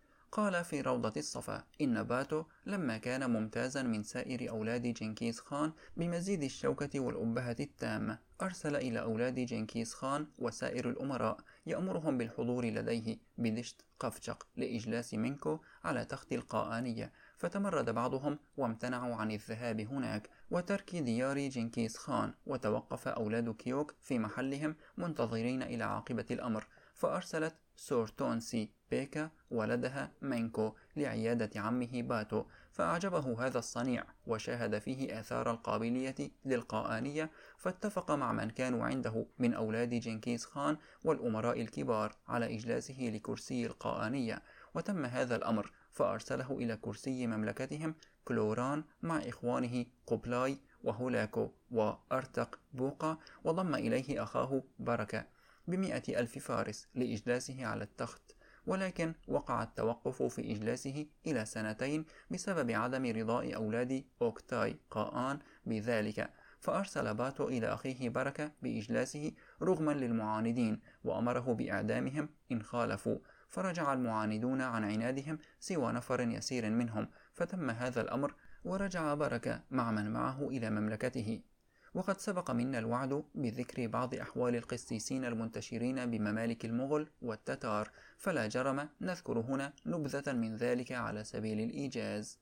S1: قال في روضة الصفا إن باتو لما كان ممتازا من سائر أولاد جنكيز خان بمزيد الشوكة والأبهة التامة، أرسل إلى أولاد جنكيز خان وسائر الأمراء يأمرهم بالحضور لديه بدشت قفشق لإجلاس منكو على تخت القاآنية، فتمرد بعضهم وامتنعوا عن الذهاب هناك وترك ديار جنكيز خان، وتوقف أولاد كيوك في محلهم منتظرين إلى عاقبة الأمر. فأرسلت سورتونسي بيكا ولدها مينكو لعيادة عمه باتو، فأعجبه هذا الصنيع وشاهد فيه آثار القابلية للقاآنية، فاتفق مع من كانوا عنده من أولاد جنكيز خان والأمراء الكبار على إجلاسه لكرسي القاآنية، وتم هذا الأمر، فأرسله إلى كرسي مملكتهم كلوران مع إخوانه قبلاي وهولاكو وأرتق بوقا، وضم إليه أخاه بركة ب100,000 فارس لإجلاسه على التخت. ولكن وقع التوقف في إجلاسه إلى 2 بسبب عدم رضاء أولاد أوكتاي قاآن بذلك، فأرسل باتو إلى أخيه بركة بإجلاسه رغما للمعاندين، وأمره بإعدامهم إن خالفوا، فرجع المعاندون عن عنادهم سوى نفر يسير منهم، فتم هذا الأمر، ورجع بركة مع من معه إلى مملكته. وقد سبق منا الوعد بذكر بعض أحوال القسيسين المنتشرين بممالك المغل والتتار، فلا جرم نذكر هنا نبذة من ذلك على سبيل الإيجاز.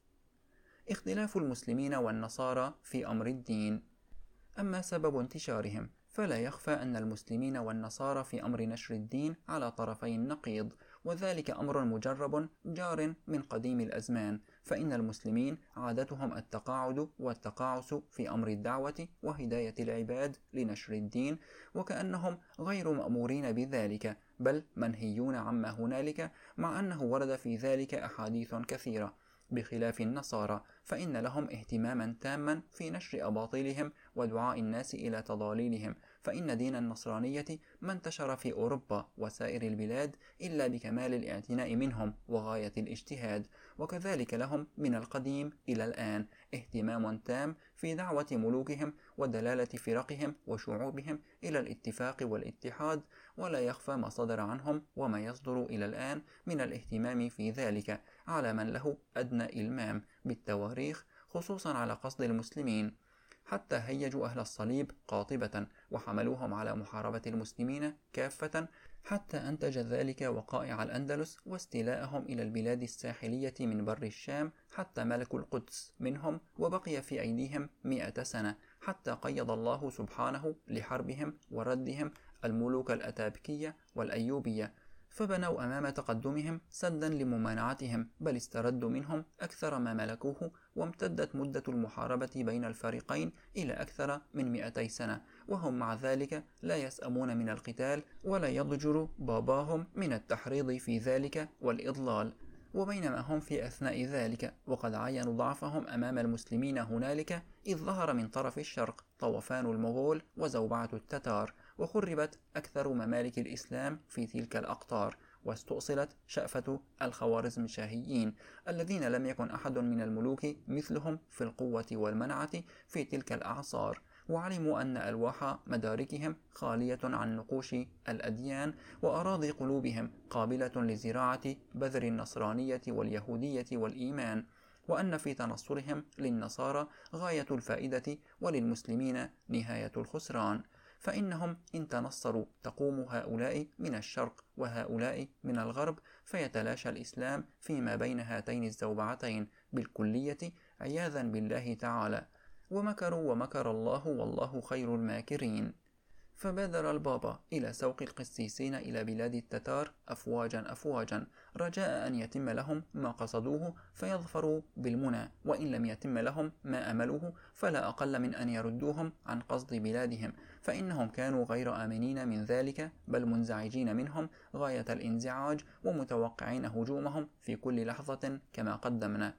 S1: اختلاف المسلمين والنصارى في أمر الدين. أما سبب انتشارهم فلا يخفى أن المسلمين والنصارى في أمر نشر الدين على طرفي النقيض، وذلك أمر مجرب جار من قديم الأزمان، فإن المسلمين عادتهم التقاعد والتقاعس في أمر الدعوة وهداية العباد لنشر الدين، وكأنهم غير مأمورين بذلك، بل منهيون عما هنالك، مع أنه ورد في ذلك أحاديث كثيرة، بخلاف النصارى فإن لهم اهتماما تاما في نشر أباطيلهم ودعاء الناس إلى تضاليلهم، فإن دين النصرانية ما انتشر في أوروبا وسائر البلاد إلا بكمال الاعتناء منهم وغاية الاجتهاد، وكذلك لهم من القديم إلى الآن اهتمام تام في دعوة ملوكهم ودلالة فرقهم وشعوبهم إلى الاتفاق والاتحاد، ولا يخفى ما صدر عنهم وما يصدر إلى الآن من الاهتمام في ذلك على من له أدنى إلمام بالتواريخ، خصوصا على قصد المسلمين، حتى هيجوا أهل الصليب قاطبة وحملوهم على محاربة المسلمين كافة، حتى أنتج ذلك وقائع الأندلس واستيلاءهم إلى البلاد الساحلية من بر الشام حتى ملك القدس منهم، وبقي في أيديهم 100 سنة حتى قيض الله سبحانه لحربهم وردهم الملوك الأتابكية والأيوبية، فبنوا أمام تقدمهم سدا لممانعتهم، بل استردوا منهم أكثر ما ملكوه، وامتدت مدة المحاربة بين الفريقين إلى أكثر من 200 سنة، وهم مع ذلك لا يسأمون من القتال، ولا يضجر باباهم من التحريض في ذلك والإضلال. وبينما هم في أثناء ذلك وقد عينوا ضعفهم أمام المسلمين هنالك، إذ ظهر من طرف الشرق طوفان المغول وزوبعة التتار، وخربت أكثر ممالك الإسلام في تلك الأقطار، واستؤصلت شأفة الخوارزمشاهيين الذين لم يكن أحد من الملوك مثلهم في القوة والمنعة في تلك الأعصار، وعلموا أن ألواح مداركهم خالية عن نقوش الأديان، وأراضي قلوبهم قابلة لزراعة بذر النصرانية واليهودية والإيمان، وأن في تنصرهم للنصارى غاية الفائدة وللمسلمين نهاية الخسران، فإنهم إن تنصروا تقوم هؤلاء من الشرق وهؤلاء من الغرب، فيتلاشى الإسلام فيما بين هاتين الزوبعتين بالكلية عياذا بالله تعالى، ومكروا ومكر الله والله خير الماكرين. فبادر البابا إلى سوق القسيسين إلى بلاد التتار أفواجا أفواجا، رجاء أن يتم لهم ما قصدوه فيظفروا بالمنى، وإن لم يتم لهم ما أملوه فلا أقل من أن يردوهم عن قصد بلادهم، فإنهم كانوا غير آمنين من ذلك، بل منزعجين منهم غاية الانزعاج، ومتوقعين هجومهم في كل لحظة كما قدمنا.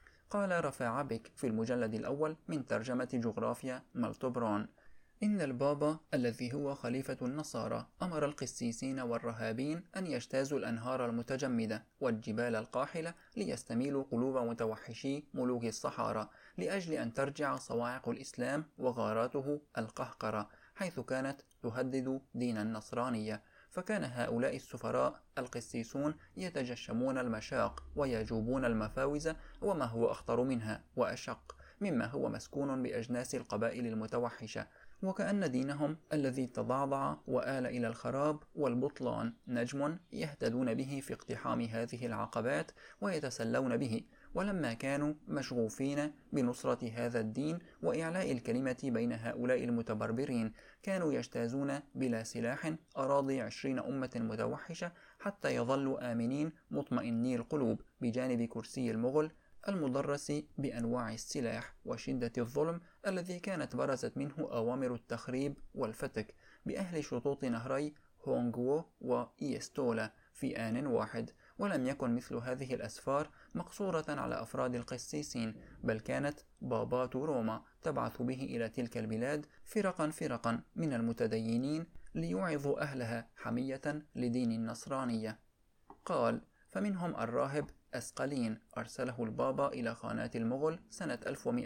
S1: قال رفاع بك في المجلد الأول من ترجمة جغرافيا مالتوبرون: إن البابا الذي هو خليفة النصارى أمر القسيسين والرهابين أن يجتازوا الأنهار المتجمدة والجبال القاحلة ليستميلوا قلوب متوحشي ملوك الصحارى، لأجل أن ترجع صواعق الإسلام وغاراته القهقرة، حيث كانت تهدد دين النصرانية. فكان هؤلاء السفراء القسيسون يتجشمون المشاق ويجوبون المفاوز، وما هو أخطر منها وأشق مما هو مسكون بأجناس القبائل المتوحشة، وكأن دينهم الذي تضعضع وآل إلى الخراب والبطلان نجم يهتدون به في اقتحام هذه العقبات ويتسلون به. ولما كانوا مشغوفين بنصرة هذا الدين وإعلاء الكلمة بين هؤلاء المتبربرين، كانوا يجتازون بلا سلاح أراضي 20 أمة متوحشة، حتى يظلوا آمنين مطمئني القلوب بجانب كرسي المغل المدرس بأنواع السلاح وشدة الظلم الذي كانت برزت منه أوامر التخريب والفتك بأهل شطوط نهري هونغوو وإيستولا في آن واحد. ولم يكن مثل هذه الأسفار مقصورة على أفراد القسيسين، بل كانت بابات روما تبعث به إلى تلك البلاد فرقا فرقا من المتدينين ليوعظوا أهلها حمية لدين النصرانية. قال: فمنهم الراهب أسقلين أرسله البابا إلى خانات المغل سنة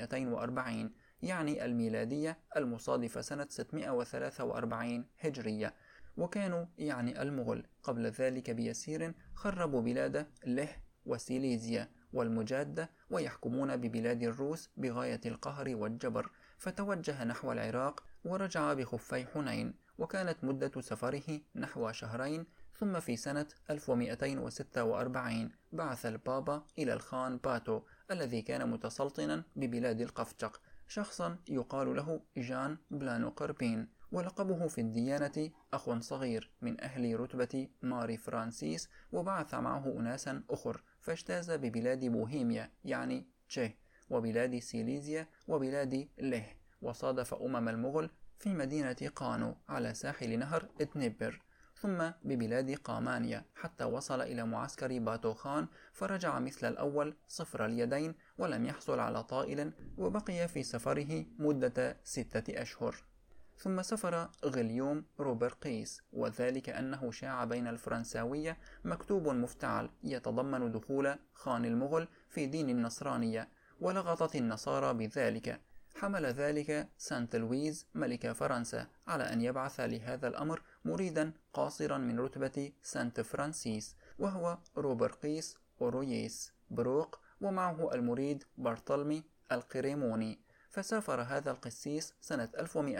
S1: 1240 يعني الميلادية، المصادفة سنة 643 هجرية، وكانوا يعني المغل قبل ذلك بيسير خربوا بلاد له وسيليزيا والمجادة، ويحكمون ببلاد الروس بغاية القهر والجبر، فتوجه نحو العراق ورجع بخفي حنين، وكانت مدة سفره نحو شهرين. ثم في سنة 1246 بعث البابا إلى الخان باتو الذي كان متسلطنا ببلاد القفجق شخصا يقال له جان بلانو قربين، ولقبه في الديانة أخ صغير من أهل رتبة ماري فرانسيس، وبعث معه أناسا أخر، فاجتاز ببلاد بوهيميا يعني تشه، وبلاد سيليزيا وبلاد له، وصادف المغل في مدينة قانو على ساحل نهر ادنبر. ثم ببلاد قامانيا حتى وصل إلى معسكر باتوخان، فرجع مثل الأول صفر اليدين ولم يحصل على طائل، وبقي في سفره مدة 6 أشهر. ثم سافر غليوم روبرقيس، وذلك أنه شاع بين الفرنساوية مكتوب مفتعل يتضمن دخول خان المغل في دين النصرانية، ولغطت النصارى بذلك. حمل ذلك سانت لويز ملك فرنسا على أن يبعث لهذا الأمر مريدا قاصرا من رتبة سانت فرانسيس، وهو روبرقيس أورويس بروق، ومعه المريد برطلمي القريموني. فسافر هذا القسيس سنة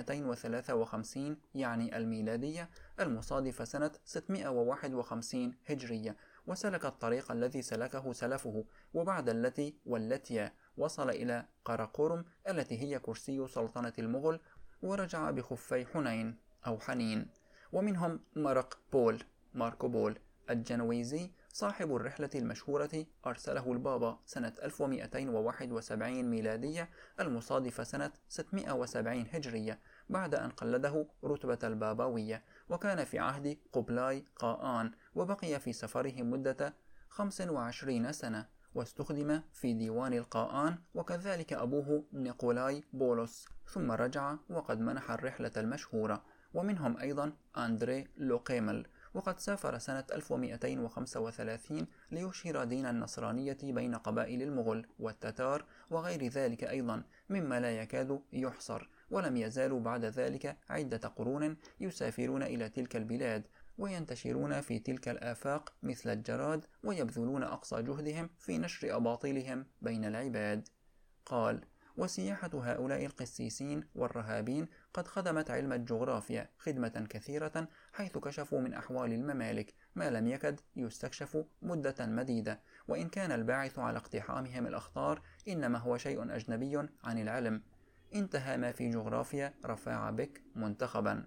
S1: 1253 يعني الميلادية، المصادفة سنة 651 هجرية، وسلك الطريق الذي سلكه سلفه، وبعد التي والتيا وصل إلى قراقورم التي هي كرسي سلطنة المغل، ورجع بخفي حنين أو حنين. ومنهم ماركو بول الجنويزي صاحب الرحلة المشهورة، أرسله البابا سنة 1271 ميلادية، المصادفة سنة 670 هجرية، بعد أن قلده رتبة البابوية، وكان في عهد قبلاي قاآن، وبقي في سفره مدة 25 سنة، واستخدم في ديوان القاآن، وكذلك أبوه نيقولاي بولس، ثم رجع وقد منح الرحلة المشهورة. ومنهم أيضا أندري لوقيمل، وقد سافر سنة 1235 ليشهر دين النصرانية بين قبائل المغل والتتار وغير ذلك أيضا مما لا يكاد يحصر، ولم يزالوا بعد ذلك عدة قرون يسافرون إلى تلك البلاد وينتشرون في تلك الآفاق مثل الجراد، ويبذلون أقصى جهدهم في نشر أباطيلهم بين العباد. قال: وسياحة هؤلاء القسيسين والرهابين قد خدمت علم الجغرافيا خدمة كثيرة، حيث كشفوا من أحوال الممالك ما لم يكد يستكشف مدة مديدة، وإن كان الباعث على اقتحامهم الأخطار إنما هو شيء أجنبي عن العلم. انتهى ما في جغرافيا رفاع بك منتخبا.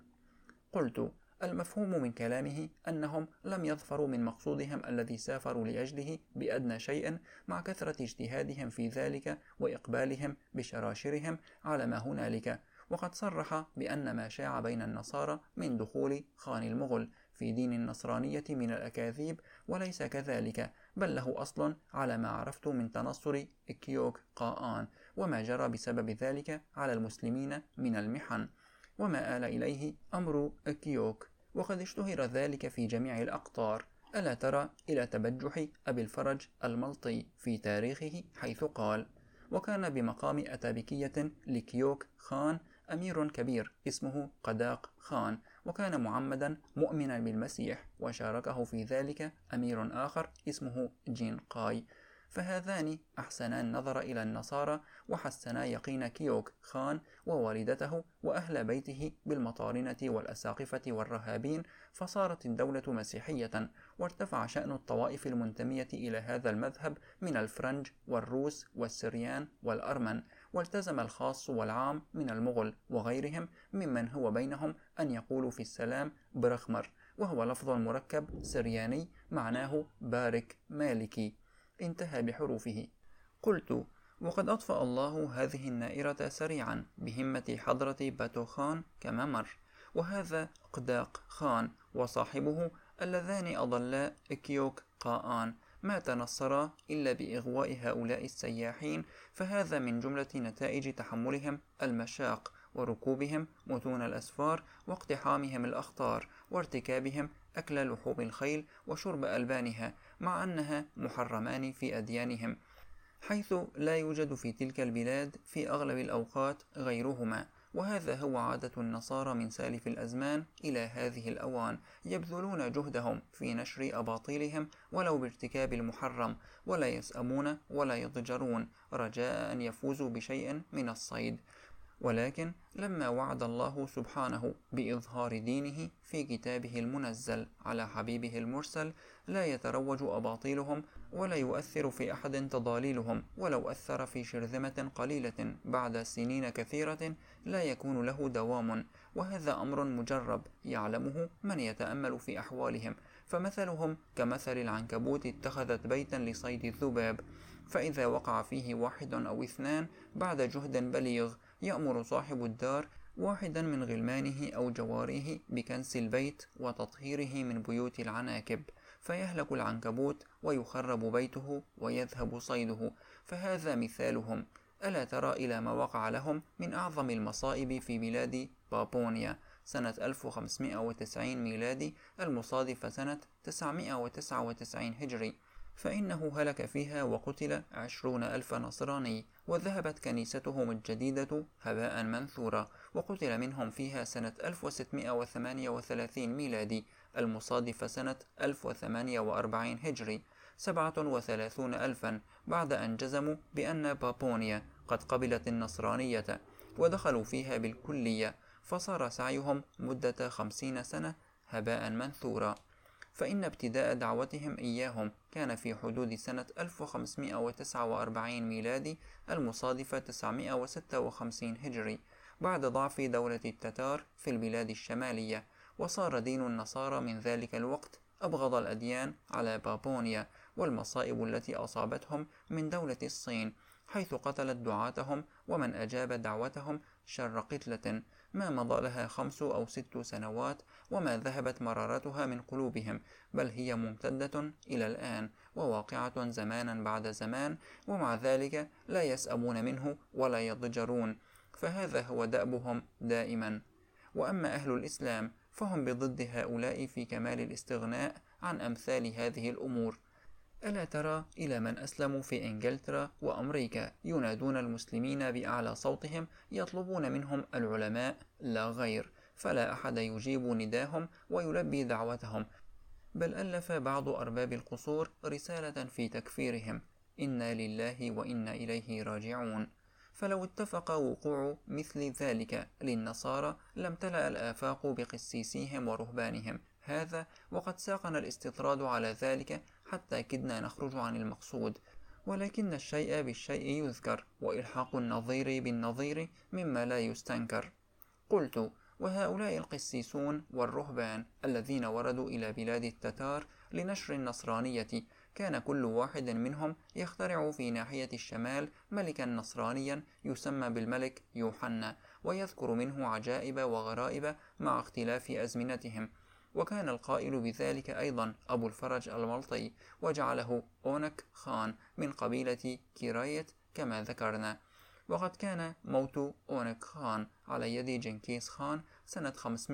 S1: قلت: المفهوم من كلامه أنهم لم يظفروا من مقصودهم الذي سافروا لأجله بأدنى شيء، مع كثرة اجتهادهم في ذلك وإقبالهم بشراشرهم على ما هنالك. وقد صرح بأن ما شاع بين النصارى من دخول خان المغل في دين النصرانية من الأكاذيب وليس كذلك، بل له أصل على ما عرفت من تنصر إكيوك قاآن، وما جرى بسبب ذلك على المسلمين من المحن، وما آل إليه أمر إكيوك، وقد اشتهر ذلك في جميع الأقطار. ألا ترى إلى تبجح أبي الفرج الملطي في تاريخه، حيث قال: وكان بمقام أتابكية لكيوك خان أمير كبير اسمه قداق خان، وكان معمدا مؤمنا بالمسيح، وشاركه في ذلك أمير آخر اسمه جين قاي، فهذان أحسنا النظر إلى النصارى، وحسنا يقين كيوك خان ووالدته وأهل بيته بالمطارنة والأساقفة والرهابين، فصارت الدولة مسيحية، وارتفع شأن الطوائف المنتمية إلى هذا المذهب من الفرنج والروس والسريان والأرمن، والتزم الخاص والعام من المغل وغيرهم ممن هو بينهم أن يقولوا في السلام برخمر، وهو لفظ مركب سرياني معناه بارك مالكي، انتهى بحروفه. قلت: وقد أطفأ الله هذه النائرة سريعا بهمة حضرة باتوخان كما مر، وهذا قداق خان وصاحبه اللذان أضلا إكيوك قاآن ما تنصرا إلا بإغواء هؤلاء السياحين، فهذا من جملة نتائج تحملهم المشاق وركوبهم متون الأسفار واقتحامهم الأخطار وارتكابهم أكل لحوم الخيل وشرب ألبانها، مع أنها محرمان في أديانهم، حيث لا يوجد في تلك البلاد في أغلب الأوقات غيرهما. وهذا هو عادة النصارى من سالف الأزمان إلى هذه الأوان، يبذلون جهدهم في نشر أباطيلهم ولو بارتكاب المحرم، ولا يسأمون ولا يضجرون رجاء أن يفوزوا بشيء من الصيد. ولكن لما وعد الله سبحانه بإظهار دينه في كتابه المنزل على حبيبه المرسل، لا يتروج أباطيلهم ولا يؤثر في أحد تضاليلهم، ولو أثر في شرذمة قليلة بعد سنين كثيرة لا يكون له دوام، وهذا أمر مجرب يعلمه من يتأمل في أحوالهم، فمثلهم كمثل العنكبوت اتخذت بيتا لصيد الذباب، فإذا وقع فيه واحد أو اثنان بعد جهد بليغ يأمر صاحب الدار واحدا من غلمانه أو جواريه بكنس البيت وتطهيره من بيوت العناكب، فيهلك العنكبوت ويخرب بيته ويذهب صيده، فهذا مثالهم. ألا ترى إلى ما وقع لهم من أعظم المصائب في بلاد بابونيا سنة 1590 ميلادي المصادفة سنة 999 هجري، فإنه هلك فيها وقتل 20,000 نصراني، وذهبت كنيستهم الجديدة هباء منثورا، وقتل منهم فيها سنة 1638 ميلادي المصادفة سنة 1048 هجري 37,000 بعد أن جزموا بأن بابونيا قد قبلت النصرانية ودخلوا فيها بالكلية، فصار سعيهم مدة 50 سنة هباء منثورا. فإن ابتداء دعوتهم إياهم كان في حدود سنة 1549 ميلادي المصادفة 956 هجري، بعد ضعف دولة التتار في البلاد الشمالية، وصار دين النصارى من ذلك الوقت أبغض الأديان على بابونيا. والمصائب التي أصابتهم من دولة الصين، حيث قتلت دعاتهم ومن أجاب دعوتهم شر قتلة، ما مضى لها 5 أو 6 سنوات وما ذهبت مرارتها من قلوبهم، بل هي ممتدة إلى الآن وواقعة زمانا بعد زمان، ومع ذلك لا يسأمون منه ولا يضجرون، فهذا هو دأبهم دائما. وأما أهل الإسلام فهم بضد هؤلاء في كمال الاستغناء عن أمثال هذه الأمور. ألا ترى إلى من أسلموا في إنجلترا وأمريكا ينادون المسلمين بأعلى صوتهم، يطلبون منهم العلماء لا غير، فلا أحد يجيب نداهم ويلبي دعوتهم، بل ألف بعض أرباب القصور رسالة في تكفيرهم: إنا لله وإنا إليه راجعون. فلو اتفق وقوع مثل ذلك للنصارى لامتلأ الآفاق بقسيسيهم ورهبانهم هذا، وقد ساقنا الاستطراد على ذلك حتى كدنا نخرج عن المقصود. ولكن الشيء بالشيء يذكر، وإلحاق النظير بالنظير مما لا يستنكر. قلت: وهؤلاء القسيسون والرهبان الذين وردوا إلى بلاد التتار لنشر النصرانية، كان كل واحد منهم يخترع في ناحية الشمال ملكا نصرانيا يسمى بالملك يوحنا، ويذكر منه عجائب وغرائب مع اختلاف أزمنتهم. وكان القائل بذلك أيضا أبو الفرج الملطي، وجعله أونك خان من قبيلة كيرايت كما ذكرنا. وقد كان موت أونك خان على يد جنكيز خان سنة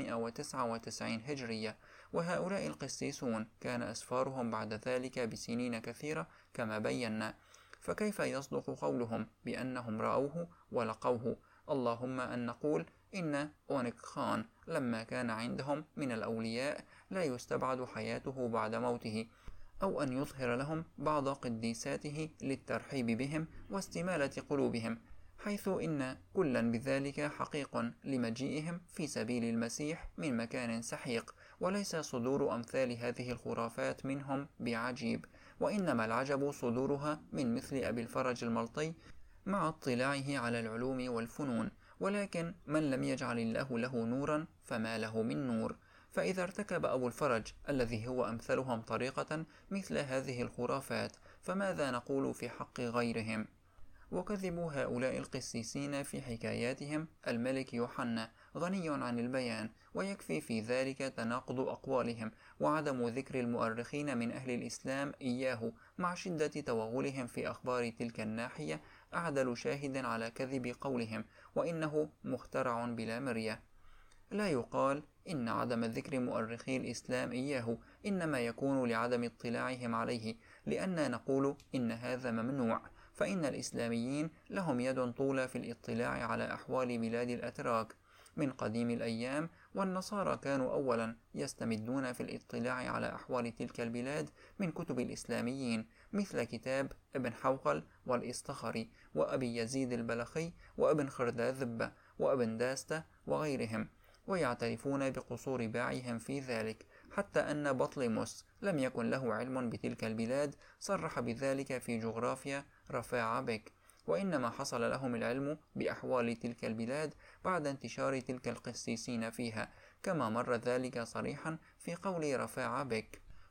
S1: 599 هجرية، وهؤلاء القسيسون كان أسفارهم بعد ذلك بسنين كثيرة كما بينا، فكيف يصدق قولهم بأنهم رأوه ولقوه؟ اللهم أن نقول إن أونك خان لما كان عندهم من الأولياء لا يستبعد حياته بعد موته، أو أن يظهر لهم بعض قديساته للترحيب بهم واستمالة قلوبهم، حيث إن كلا بذلك حقيق لمجيئهم في سبيل المسيح من مكان سحيق، وليس صدور أمثال هذه الخرافات منهم بعجيب، وإنما العجب صدورها من مثل أبي الفرج الملطي مع اطلاعه على العلوم والفنون. ولكن من لم يجعل الله له نورا فما له من نور. فإذا ارتكب أبو الفرج الذي هو أمثلهم طريقة مثل هذه الخرافات، فماذا نقول في حق غيرهم؟ وكذبوا هؤلاء القسيسين في حكاياتهم الملك يوحنا غني عن البيان، ويكفي في ذلك تناقض أقوالهم وعدم ذكر المؤرخين من أهل الإسلام إياه، مع شدة توغلهم في أخبار تلك الناحية، أعدل شاهد على كذب قولهم، وإنه مخترع بلا مرية. لا يقال إن عدم ذكر مؤرخي الإسلام إياه إنما يكون لعدم اطلاعهم عليه، لأننا نقول إن هذا ممنوع، فإن الإسلاميين لهم يد طولى في الاطلاع على أحوال بلاد الأتراك من قديم الأيام، والنصارى كانوا أولا يستمدون في الاطلاع على أحوال تلك البلاد من كتب الإسلاميين، مثل كتاب ابن حوقل والإصطخري وأبي يزيد البلخي وابن خرداذبة وابن داستة وغيرهم، ويعترفون بقصور باعهم في ذلك، حتى أن بطليموس لم يكن له علم بتلك البلاد صرح بذلك في جغرافيا رفاع بك، وإنما حصل لهم العلم بأحوال تلك البلاد بعد انتشار تلك القسيسين فيها، كما مر ذلك صريحا في قول رفاع بك.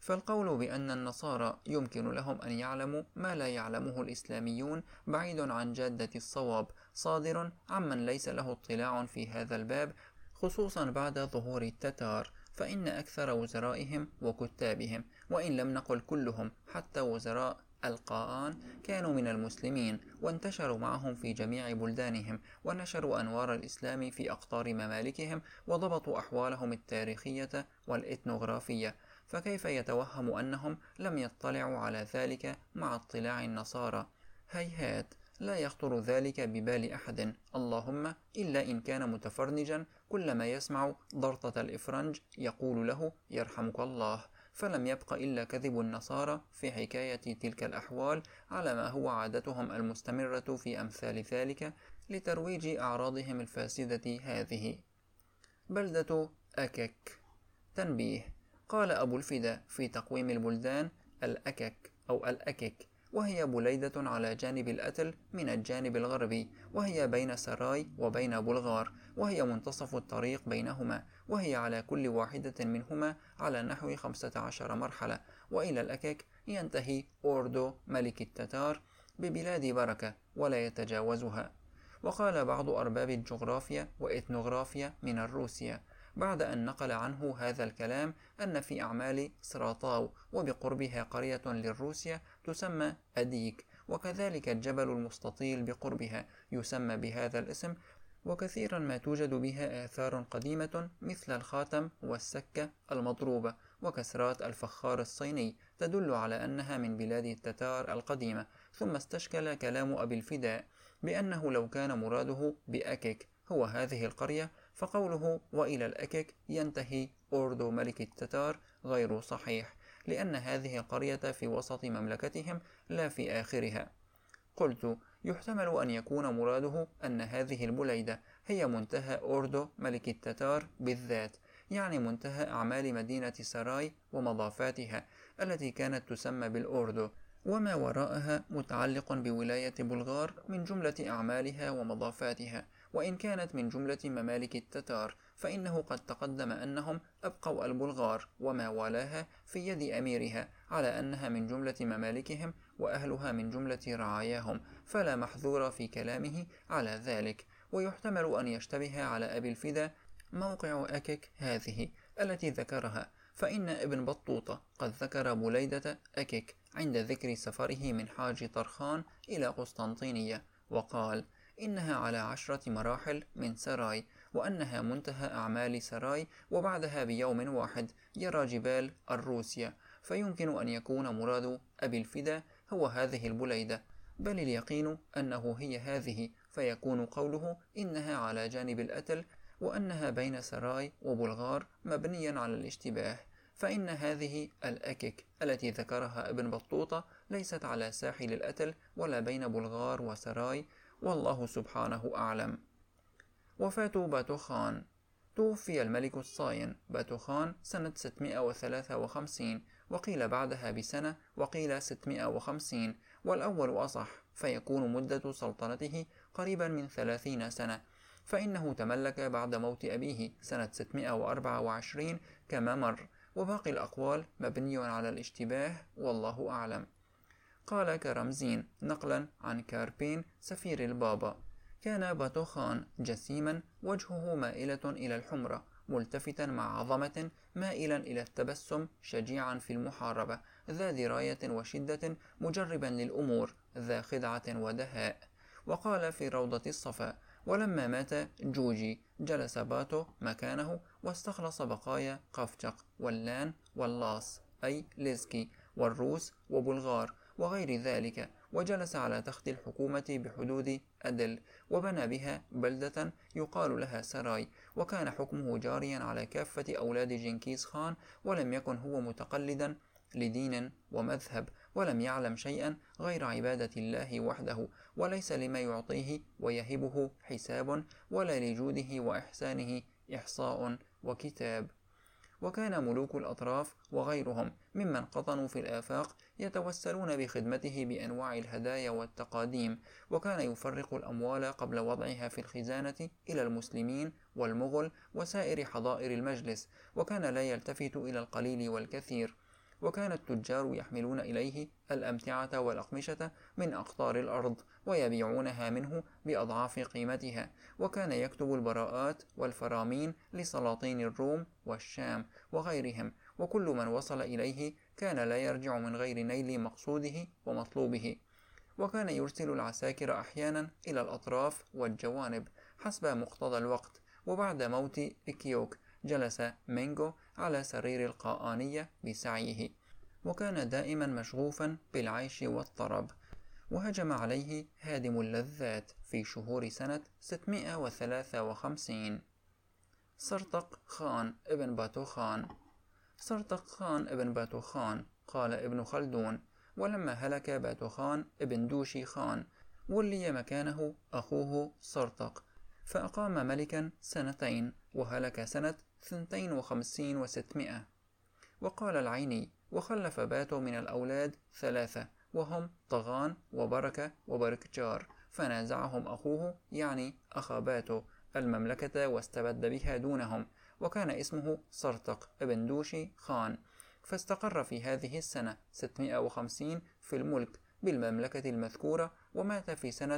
S1: فالقول بأن النصارى يمكن لهم أن يعلموا ما لا يعلمه الإسلاميون بعيد عن جادة الصواب، صادر عمن ليس له اطلاع في هذا الباب، خصوصا بعد ظهور التتار، فإن أكثر وزرائهم وكتابهم، وإن لم نقل كلهم حتى وزراء القاآن، كانوا من المسلمين، وانتشروا معهم في جميع بلدانهم، ونشروا أنوار الإسلام في أقطار ممالكهم، وضبطوا أحوالهم التاريخية والإثنوغرافية، فكيف يتوهم أنهم لم يطلعوا على ذلك مع اطلاع النصارى؟ هيهات، لا يخطر ذلك ببال أحد، اللهم إلا إن كان متفرنجا كلما يسمع ضرطة الإفرنج يقول له يرحمك الله، فلم يبق إلا كذب النصارى في حكاية تلك الأحوال على ما هو عادتهم المستمرة في أمثال ذلك لترويج أعراضهم الفاسدة هذه. بلدة أكك. تنبيه: قال أبو الفدا في تقويم البلدان الأكك أو الأكك، وهي بليدة على جانب الأتل من الجانب الغربي، وهي بين سراي وبين بلغار، وهي منتصف الطريق بينهما، وهي على كل واحدة منهما على نحو 15 مرحلة، وإلى الأكك ينتهي أوردو ملك التتار ببلاد بركة ولا يتجاوزها. وقال بعض أرباب الجغرافيا وإثنوغرافيا من الروسيا بعد أن نقل عنه هذا الكلام أن في أعمال سراطاو وبقربها قرية للروسيا تسمى أديك، وكذلك الجبل المستطيل بقربها يسمى بهذا الاسم، وكثيرا ما توجد بها آثار قديمة مثل الخاتم والسكة المضروبة وكسرات الفخار الصيني تدل على أنها من بلاد التتار القديمة. ثم استشكل كلام أبي الفداء بأنه لو كان مراده بأكك هو هذه القرية، فقوله وإلى الأكك ينتهي أوردو ملك التتار غير صحيح، لأن هذه القرية في وسط مملكتهم لا في آخرها. قلت: يحتمل أن يكون مراده أن هذه البليدة هي منتهى أوردو ملك التتار بالذات، يعني منتهى أعمال مدينة سراي ومضافاتها التي كانت تسمى بالأوردو، وما وراءها متعلق بولاية بلغار من جملة أعمالها ومضافاتها، وإن كانت من جملة ممالك التتار، فإنه قد تقدم أنهم أبقوا البلغار وما والاها في يد أميرها على أنها من جملة ممالكهم وأهلها من جملة رعاياهم، فلا محذور في كلامه على ذلك. ويحتمل أن يشتبه على أبي الفدا موقع أكك هذه التي ذكرها، فإن ابن بطوطة قد ذكر بليدة أكك عند ذكر سفره من حاج طرخان إلى قسطنطينية، وقال إنها على 10 مراحل من سراي، وأنها منتهى أعمال سراي، وبعدها بيوم واحد يرى جبال الروسيا، فيمكن أن يكون مراد أبي الفدا هو هذه البليدة، بل اليقين أنه هي هذه، فيكون قوله إنها على جانب الأتل وأنها بين سراي وبلغار مبنيا على الاشتباه، فإن هذه الأكك التي ذكرها ابن بطوطة ليست على ساحل الأتل ولا بين بلغار وسراي، والله سبحانه أعلم. وفاة باتوخان. توفي الملك الصاين باتوخان سنة 653، وقيل بعدها بسنة وقيل 650، والأول أصح، فيكون مدة سلطنته قريبا من 30 سنة، فإنه تملك بعد موت أبيه سنة 624 كما مر، وباقي الأقوال مبني على الاشتباه، والله أعلم. قال كرمزين نقلا عن كاربين سفير البابا: كان باتوخان جسيما، وجهه مائلة إلى الحمرة، ملتفتا مع عظمة، مائلا إلى التبسم، شجيعا في المحاربة، ذا دراية وشدة، مجربا للأمور، ذا خدعة ودهاء. وقال في روضة الصفا: ولما مات جوجي جلس باتو مكانه، واستخلص بقايا قفجق واللان واللاس أي ليزكي والروس وبلغار وغير ذلك، وجلس على تخت الحكومة بحدود أدل، وبنى بها بلدة يقال لها سراي، وكان حكمه جاريا على كافة أولاد جنكيز خان، ولم يكن هو متقلدا لدين ومذهب، ولم يعلم شيئا غير عبادة الله وحده، وليس لما يعطيه ويهبه حساب، ولا لجوده وإحسانه إحصاء وكتاب. وكان ملوك الأطراف وغيرهم ممن قطنوا في الآفاق يتوسلون بخدمته بأنواع الهدايا والتقاديم، وكان يفرق الأموال قبل وضعها في الخزانة إلى المسلمين والمغل وسائر حضائر المجلس، وكان لا يلتفت إلى القليل والكثير، وكان التجار يحملون إليه الأمتعة والأقمشة من أقطار الأرض ويبيعونها منه بأضعاف قيمتها، وكان يكتب البراءات والفرامين لسلاطين الروم والشام وغيرهم، وكل من وصل إليه كان لا يرجع من غير نيل مقصوده ومطلوبه. وكان يرسل العساكر أحيانا إلى الأطراف والجوانب حسب مقتضى الوقت. وبعد موت إكيوك جلس مينغو على سرير القاآنية بسعيه، وكان دائما مشغوفا بالعيش والطرب. وهجم عليه هادم اللذات في شهور سنة 653. سرتق خان ابن باتوخان. سرتق خان ابن باتوخان، قال ابن خلدون: ولما هلك باتوخان ابن دوشي خان ولي مكانه أخوه سرتق، فأقام ملكا 2 وهلك سنة 52 و600. وقال العيني: وخلف باتو من الأولاد 3 وهم طغان وبركة وبركجار، فنازعهم أخوه يعني أخا باتو المملكة واستبد بها دونهم، وكان اسمه سرتق ابن دوشي خان، فاستقر في هذه السنة 650 في الملك بالمملكة المذكورة، ومات في سنة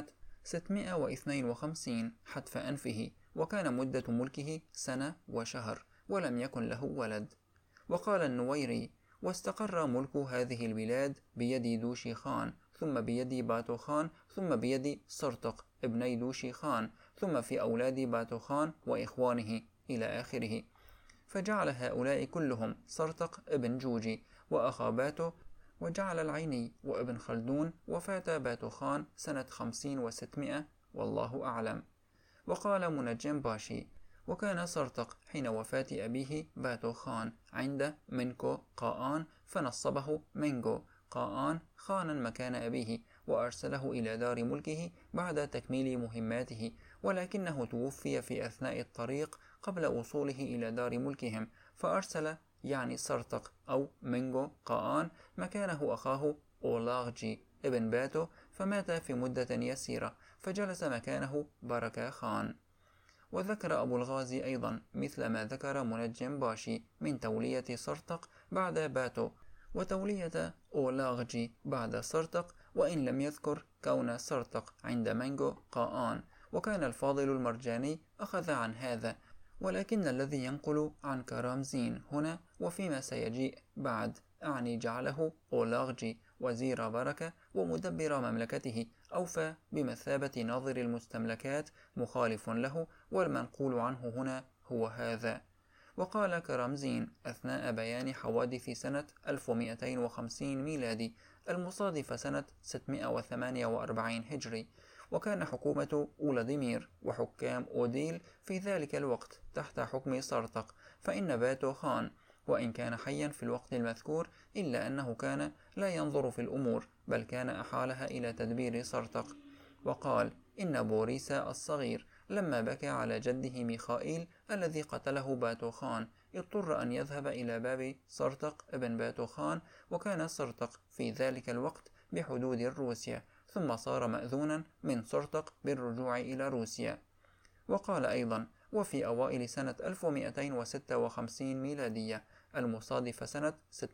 S1: 652 حتف أنفه، وكان مدة ملكه 1 وشهر ولم يكن له ولد. وقال النويري: واستقر ملك هذه البلاد بيد دوشي خان، ثم بيد باتو خان، ثم بيد سرتق ابني دوشي خان، ثم في أولاد باتو خان وإخوانه إلى آخره، فجعل هؤلاء كلهم سرتق ابن جوجي وأخا باتو. وجعل العيني وابن خلدون وفاة باتو خان سنة 50 و600 والله أعلم. وقال منجم باشي: وكان سرتق حين وفاة أبيه باتو خان عند منكو قاآن، فنصبه منجو قاآن خانا مكان أبيه، وأرسله إلى دار ملكه بعد تكميل مهماته، ولكنه توفي في أثناء الطريق قبل وصوله إلى دار ملكهم، فأرسل يعني سرتق أو منجو قاآن مكانه أخاه أولاغجي ابن باتو، فمات في مدة يسيرة، فجلس مكانه بركة خان. وذكر أبو الغازي أيضا مثل ما ذكر منجم باشي من تولية سرتق بعد باتو وتولية أولاغجي بعد سرتق، وإن لم يذكر كون سرتق عند منجو قاآن. وكان الفاضل المرجاني أخذ عن هذا، ولكن الذي ينقل عن كرامزين هنا وفيما سيجيء بعد أعني جعله أولاغجي وزير بركة ومدبر مملكته، أوفى بمثابة ناظر المستملكات، مخالف له، والمنقول عنه هنا هو هذا. وقال كرامزين أثناء بيان حوادث سنة 1250 ميلادي المصادفة سنة 648 هجري: وكان حكومة أولاديمير وحكام أوديل في ذلك الوقت تحت حكم سرتق، فإن باتو خان وإن كان حيا في الوقت المذكور إلا أنه كان لا ينظر في الأمور، بل كان أحالها إلى تدبير سرتق. وقال إن بوريسا الصغير لما بكى على جده ميخائيل الذي قتله باتو خان اضطر أن يذهب إلى باب سرتق ابن باتو خان، وكان سرتق في ذلك الوقت بحدود روسيا، ثم صار مأذونا من سرتق بالرجوع إلى روسيا. وقال أيضا: وفي أوائل سنة 1256 ميلادية المصادفة سنة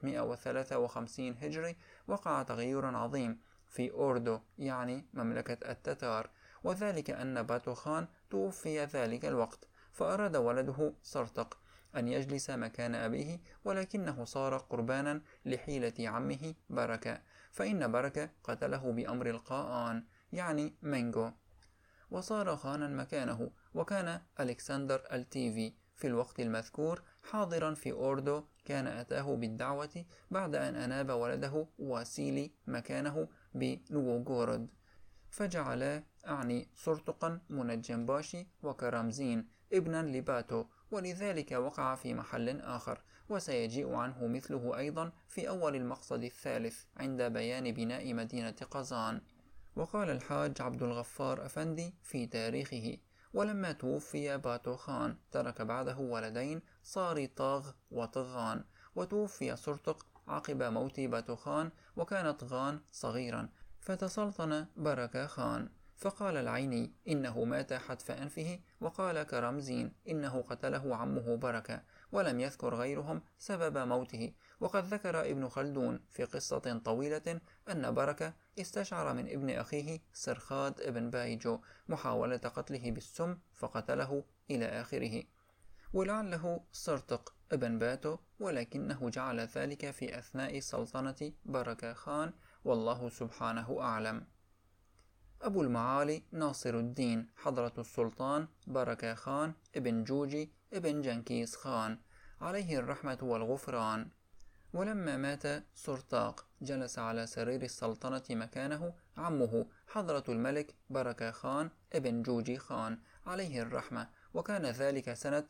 S1: 653 هجري وقع تغير عظيم في أوردو يعني مملكة التتار، وذلك أن باتو خان توفي ذلك الوقت، فأراد ولده سرتق أن يجلس مكان أبيه، ولكنه صار قربانا لحيلة عمه بركة، فإن بركة قتله بأمر القاآن يعني منجو، وصار خانا مكانه. وكان ألكسندر التيفي في الوقت المذكور حاضرا في أوردو، كان أتاه بالدعوة بعد أن أناب ولده واسيلي مكانه بنوغورود، فجعلا أعني سرتقا منجم باشي وكرامزين ابنا لباتو، ولذلك وقع في محل آخر، وسيجيء عنه مثله أيضا في أول المقصد الثالث عند بيان بناء مدينة قزان. وقال الحاج عبد الغفار أفندي في تاريخه: ولما توفي باتو خان ترك بعده ولدين صاري طاغ وطغان، وتوفي سرتق عقب موت باتو خان، وكان طغان صغيرا، فتسلطن بركة خان. فقال العيني إنه مات حتف أنفه، وقال كرمزين إنه قتله عمه بركة، ولم يذكر غيرهم سبب موته. وقد ذكر ابن خلدون في قصة طويلة أن بركة استشعر من ابن أخيه سرخاد ابن بايجو محاولة قتله بالسم فقتله إلى آخره، ولعله سرتق ابن باتو، ولكنه جعل ذلك في أثناء سلطنة بركة خان، والله سبحانه أعلم. أبو المعالي ناصر الدين حضرة السلطان بركة خان ابن جوجي ابن جنكيز خان عليه الرحمة والغفران. ولما مات سرتاق جلس على سرير السلطنة مكانه عمه حضرة الملك بركة خان ابن جوجي خان عليه الرحمة، وكان ذلك سنة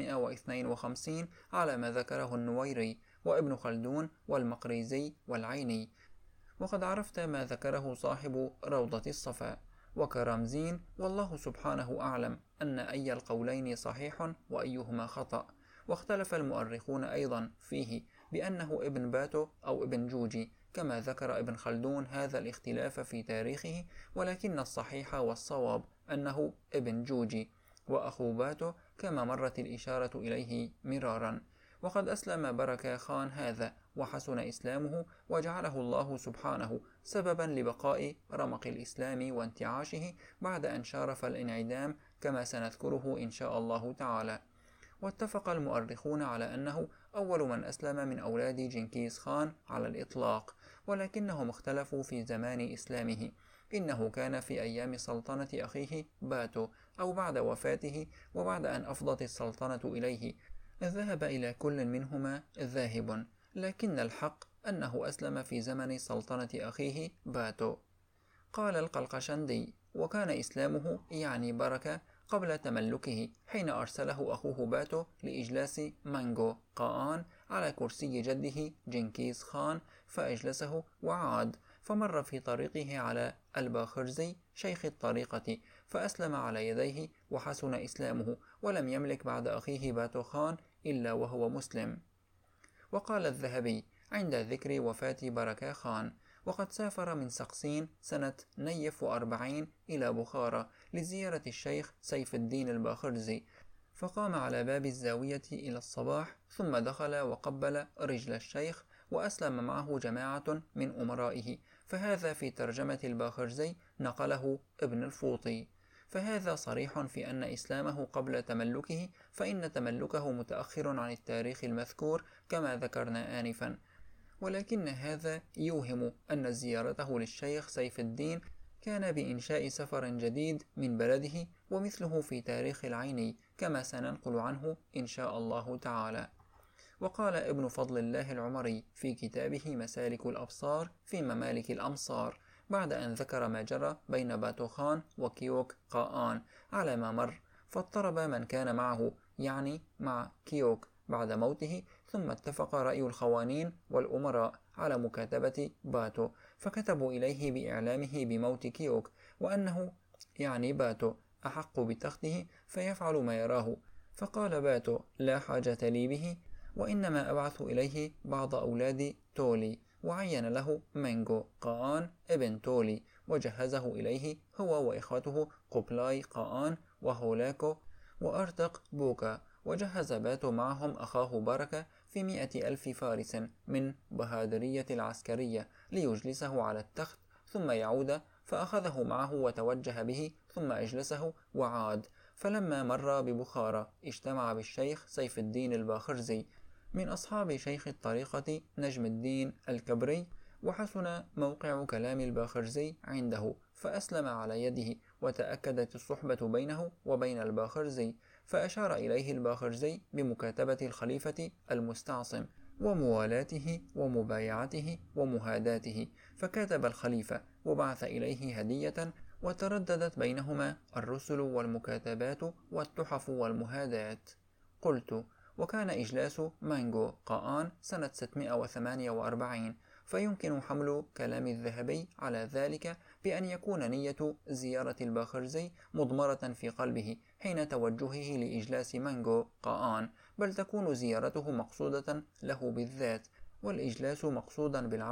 S1: 652 على ما ذكره النويري وابن خلدون والمقريزي والعيني. وقد عرفت ما ذكره صاحب روضة الصفا وكرامزين، والله سبحانه أعلم أن أي القولين صحيح وأيهما خطأ. واختلف المؤرخون أيضا فيه بأنه ابن باتو أو ابن جوجي، كما ذكر ابن خلدون هذا الاختلاف في تاريخه، ولكن الصحيح والصواب أنه ابن جوجي وأخو باتو، كما مرت الإشارة إليه مرارا. وقد أسلم بركة خان هذا وحسن إسلامه، وجعله الله سبحانه سببا لبقاء رمق الإسلام وانتعاشه بعد أن شارف الانعدام، كما سنذكره إن شاء الله تعالى. واتفق المؤرخون على أنه أول من أسلم من أولاد جنكيز خان على الإطلاق، ولكنهم اختلفوا في زمان إسلامه، إنه كان في أيام سلطنة أخيه باتو أو بعد وفاته، وبعد أن أفضت السلطنة إليه ذهب إلى كل منهما ذاهب، لكن الحق أنه أسلم في زمن سلطنة أخيه باتو. قال القلقشندي: وكان إسلامه يعني بركة قبل تملكه، حين أرسله أخوه باتو لإجلاس مانجو قاآن على كرسي جده جنكيز خان، فأجلسه وعاد، فمر في طريقه على الباخرزي شيخ الطريقة فأسلم على يديه وحسن إسلامه، ولم يملك بعد أخيه باتو خان إلا وهو مسلم. وقال الذهبي عند ذكر وفاة بركة خان: وقد سافر من سقسين سنة نيف 40 إلى بخارى لزيارة الشيخ سيف الدين الباخرزي، فقام على باب الزاوية إلى الصباح، ثم دخل وقبل رجل الشيخ، وأسلم معه جماعة من أمرائه، فهذا في ترجمة الباخرزي نقله ابن الفوطي. فهذا صريح في أن إسلامه قبل تملكه، فإن تملكه متأخر عن التاريخ المذكور كما ذكرنا آنفا، ولكن هذا يوهم أن زيارته للشيخ سيف الدين كان بإنشاء سفر جديد من بلده، ومثله في تاريخ العيني كما سننقل عنه إن شاء الله تعالى. وقال ابن فضل الله العمري في كتابه مسالك الأبصار في ممالك الأمصار، بعد أن ذكر ما جرى بين باتو خان وكيوك قاآن على ما مر: فاضطرب من كان معه، يعني مع كيوك، بعد موته، ثم اتفق رأي الخوانين والأمراء على مكاتبة باتو، فكتبوا إليه بإعلامه بموت كيوك، وأنه يعني باتو أحق بتخته فيفعل ما يراه. فقال باتو: لا حاجة لي به، وإنما أبعث إليه بعض أولاد تولي، وعين له مانجو قاآن ابن تولي، وجهزه إليه هو وإخوته قبلاي قاآن وهولاكو وأرتق بوكا، وجهز باتو معهم أخاه بركة في 100,000 فارس من بهادرية العسكرية ليجلسه على التخت ثم يعود، فأخذه معه وتوجه به ثم أجلسه وعاد. فلما مر ببخارى اجتمع بالشيخ سيف الدين الباخرزي من أصحاب شيخ الطريقة نجم الدين الكبري، وحسن موقع كلام الباخرزي عنده، فأسلم على يده، وتأكدت الصحبة بينه وبين الباخرزي، فأشار إليه الباخرزي بمكاتبة الخليفة المستعصم وموالاته ومبايعته ومهاداته، فكاتب الخليفة وبعث إليه هدية، وترددت بينهما الرسل والمكاتبات والتحف والمهادات. قلت: وكان إجلاس مانجو قاآن سنة 648، فيمكن حمل كلام الذهبي على ذلك بأن يكون نية زيارة الباخرزي مضمرة في قلبه حين توجهه لإجلاس مانجو قاآن، بل تكون زيارته مقصودة له بالذات، والإجلاس مقصودا بالعرض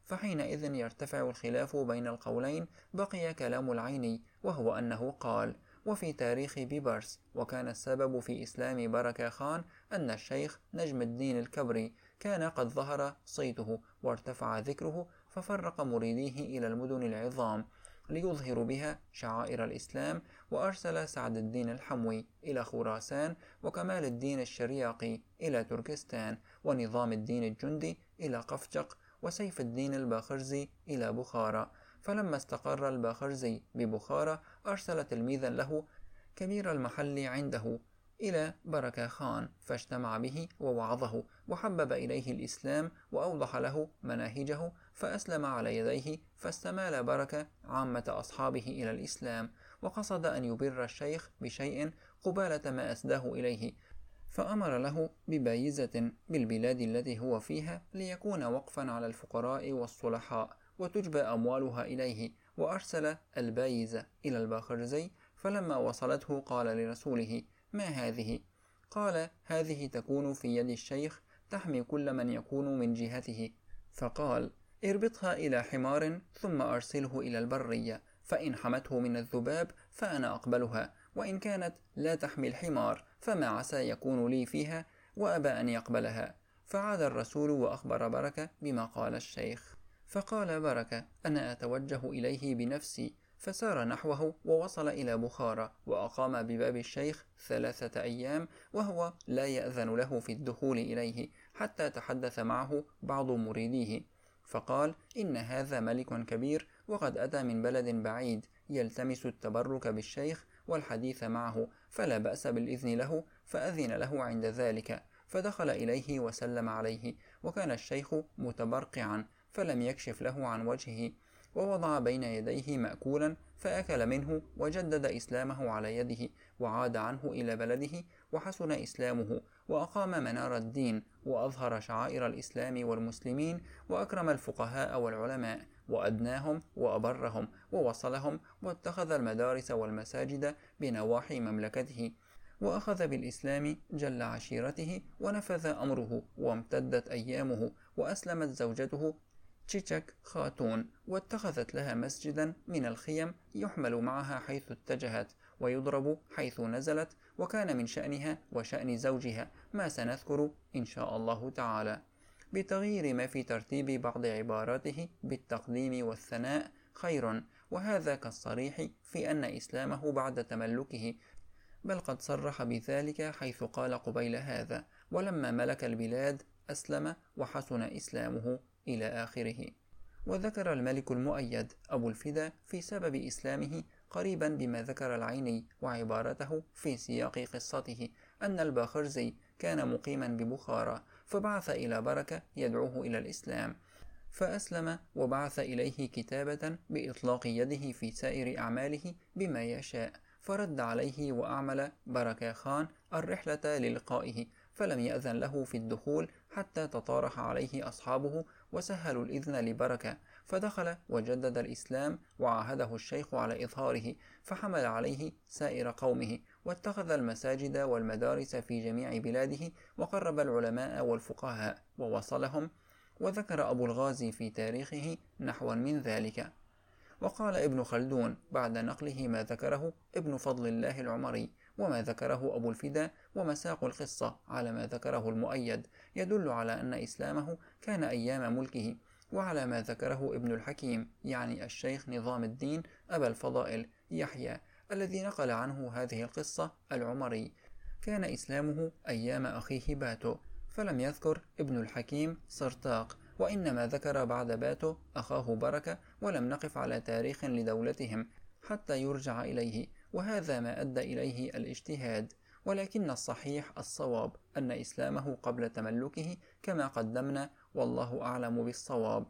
S1: فحينئذ يرتفع الخلاف بين القولين. بقي كلام العيني، وهو أنه قال: وفي تاريخ بيبرس: وكان السبب في إسلام بركة خان أن الشيخ نجم الدين الكبري كان قد ظهر صيته وارتفع ذكره، ففرق مريديه إلى المدن العظام ليظهروا بها شعائر الإسلام، وأرسل سعد الدين الحموي إلى خراسان، وكمال الدين الشرياقي إلى تركستان، ونظام الدين الجندي إلى قفجق، وسيف الدين الباخرزي إلى بخارى. فلما استقر الباخرزي ببخارى أرسل تلميذا له كبير المحل عنده إلى بركة خان، فاجتمع به ووعظه، وحبب إليه الإسلام وأوضح له مناهجه، فأسلم على يديه، فاستمال بركة عامة أصحابه إلى الإسلام، وقصد أن يبر الشيخ بشيء قبالة ما أسداه إليه، فأمر له ببايزة بالبلاد التي هو فيها ليكون وقفا على الفقراء والصلحاء، وتجبى أموالها إليه. وأرسل البايزة إلى الباخرزي، فلما وصلته قال لرسوله: ما هذه؟ قال: هذه تكون في يد الشيخ تحمي كل من يكون من جهته. فقال: اربطها إلى حمار ثم أرسله إلى البرية، فإن حمته من الذباب فأنا أقبلها، وإن كانت لا تحمي الحمار فما عسى يكون لي فيها، وأبى أن يقبلها. فعاد الرسول وأخبر بركة بما قال الشيخ، فقال بركة: أنا أتوجه إليه بنفسي. فسار نحوه ووصل إلى بخارى، وأقام بباب الشيخ 3 أيام، وهو لا يأذن له في الدخول إليه، حتى تحدث معه بعض مريديه، فقال: إن هذا ملك كبير، وقد أتى من بلد بعيد يلتمس التبرك بالشيخ والحديث معه، فلا بأس بالإذن له. فأذن له عند ذلك، فدخل إليه وسلم عليه، وكان الشيخ متبرقعا، فلم يكشف له عن وجهه، ووضع بين يديه مأكولا، فأكل منه، وجدد إسلامه على يده، وعاد عنه إلى بلده، وحسن إسلامه، وأقام منار الدين، وأظهر شعائر الإسلام والمسلمين، وأكرم الفقهاء والعلماء، وأدناهم وأبرهم، ووصلهم، واتخذ المدارس والمساجد بنواحي مملكته، وأخذ بالإسلام جل عشيرته، ونفذ أمره، وامتدت أيامه، وأسلمت زوجته تشيتشك خاتون، واتخذت لها مسجدا من الخيم يحمل معها حيث اتجهت، ويضرب حيث نزلت، وكان من شأنها وشأن زوجها ما سنذكر إن شاء الله تعالى، بتغيير ما في ترتيب بعض عباراته بالتقديم والثناء خير، وهذا كالصريح في أن إسلامه بعد تملكه، بل قد صرح بذلك حيث قال قبيل هذا: ولما ملك البلاد أسلم وحسن إسلامه إلى آخره. وذكر الملك المؤيد أبو الفدا في سبب إسلامه قريبا بما ذكر العيني وعبارته في سياق قصته أن الباخرزي كان مقيما ببخارى، فبعث إلى بركة يدعوه إلى الإسلام، فأسلم، وبعث إليه كتابة بإطلاق يده في سائر أعماله بما يشاء، فرد عليه وأعمل بركة خان الرحلة للقائه، فلم يأذن له في الدخول حتى تطارح عليه أصحابه وسهلوا الإذن لبركة، فدخل وجدد الإسلام، وعاهده الشيخ على إظهاره، فحمل عليه سائر قومه، واتخذ المساجد والمدارس في جميع بلاده، وقرب العلماء والفقهاء ووصلهم. وذكر أبو الغازي في تاريخه نحوا من ذلك. وقال ابن خلدون بعد نقله ما ذكره ابن فضل الله العمري وما ذكره أبو الفدا، ومساق القصة على ما ذكره المؤيد يدل على أن إسلامه كان أيام ملكه، وعلى ما ذكره ابن الحكيم يعني الشيخ نظام الدين أبا الفضائل يحيى الذي نقل عنه هذه القصة العمري كان إسلامه أيام أخيه باتو، فلم يذكر ابن الحكيم صرتاق، وإنما ذكر بعد باتو أخاه بركة، ولم نقف على تاريخ لدولتهم حتى يرجع إليه، وهذا ما أدى إليه الاجتهاد، ولكن الصحيح الصواب أن إسلامه قبل تملكه كما قدمنا، والله أعلم بالصواب.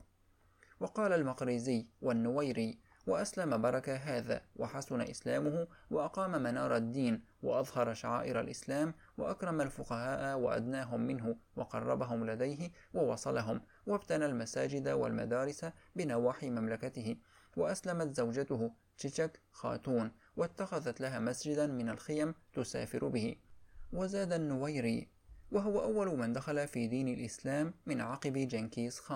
S1: وقال المقريزي والنويري: وأسلم بركة هذا، وحسن إسلامه، وأقام منار الدين، وأظهر شعائر الإسلام، وأكرم الفقهاء وأدناهم منه، وقربهم لديه، ووصلهم، وابتنى المساجد والمدارس بنواحي مملكته، وأسلمت زوجته تشيتشك خاتون، واتخذت لها مسجدا من الخيم تسافر به. وزاد النويري: وهو أول من دخل في دين الإسلام من عقب جنكيز خان،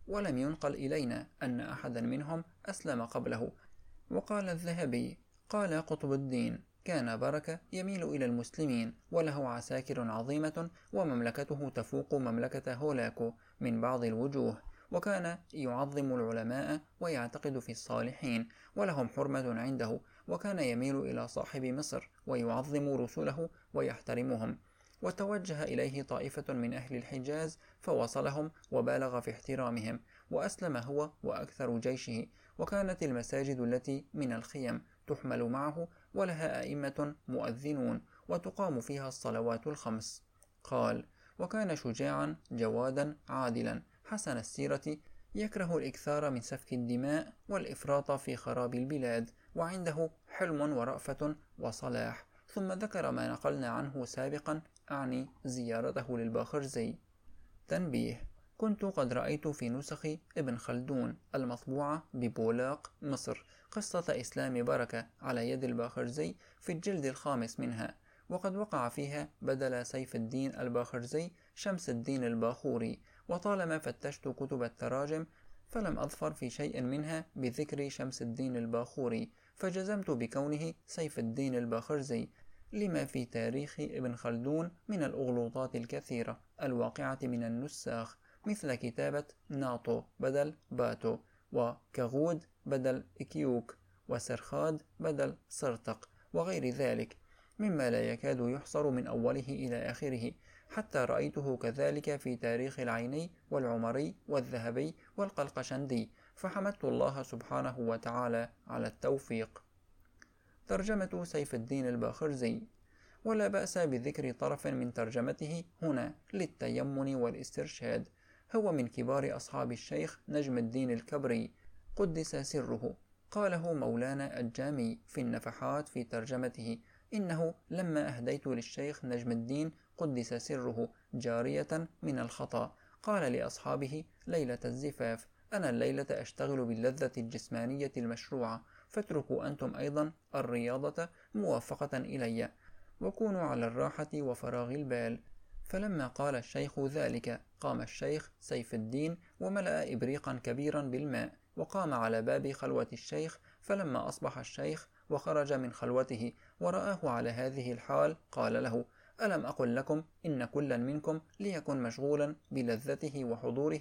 S1: ولم ينقل إلينا أن أحدا منهم أسلم قبله. وقال الذهبي: قال قطب الدين: كان بركة يميل إلى المسلمين، وله عساكر عظيمة، ومملكته تفوق مملكة هولاكو من بعض الوجوه، وكان يعظم العلماء ويعتقد في الصالحين، ولهم حرمة عنده، وكان يميل إلى صاحب مصر ويعظم رسله ويحترمهم. وتوجه إليه طائفة من أهل الحجاز فوصلهم وبالغ في احترامهم، وأسلم هو وأكثر جيشه، وكانت المساجد التي من الخيم تحمل معه، ولها أئمة مؤذنون، وتقام فيها الصلوات الخمس. قال: وكان شجاعا جوادا عادلا حسن السيرة، يكره الإكثار من سفك الدماء والإفراط في خراب البلاد، وعنده حلم ورأفة وصلاح. ثم ذكر ما نقلنا عنه سابقا، أعني زيارته للباخرزي. تنبيه: كنت قد رأيت في نسخ ابن خلدون المطبوعة ببولاق مصر قصة إسلام بركة على يد الباخرزي في الجلد الخامس منها، وقد وقع فيها بدل سيف الدين الباخرزي شمس الدين الباخوري، وطالما فتشت كتب التراجم فلم أظفر في شيء منها بذكر شمس الدين الباخوري، فجزمت بكونه سيف الدين الباخرزي، لما في تاريخ ابن خلدون من الأغلوطات الكثيرة الواقعة من النساخ، مثل كتابة ناطو بدل باتو، وكغود بدل إكيوك، وسرخاد بدل سرتق، وغير ذلك، مما لا يكاد يحصر من أوله إلى آخره، حتى رأيته كذلك في تاريخ العيني والعمري والذهبي والقلقشندي، فحمدت الله سبحانه وتعالى على التوفيق. ترجمة سيف الدين الباخرزي. ولا بأس بذكر طرف من ترجمته هنا للتيمن والاسترشاد. هو من كبار أصحاب الشيخ نجم الدين الكبري قدس سره. قاله مولانا الجامي في النفحات في ترجمته: إنه لما أهديت للشيخ نجم الدين قدس سره جارية من الخطأ، قال لأصحابه ليلة الزفاف: أنا الليلة أشتغل باللذة الجسمانية المشروعة، فاتركوا أنتم أيضا الرياضة موافقة إلي، وكونوا على الراحة وفراغ البال. فلما قال الشيخ ذلك قام الشيخ سيف الدين وملأ إبريقا كبيرا بالماء، وقام على باب خلوة الشيخ، فلما أصبح الشيخ وخرج من خلوته ورآه على هذه الحال قال له: ألم أقل لكم إن كلا منكم ليكن مشغولا بلذته وحضوره،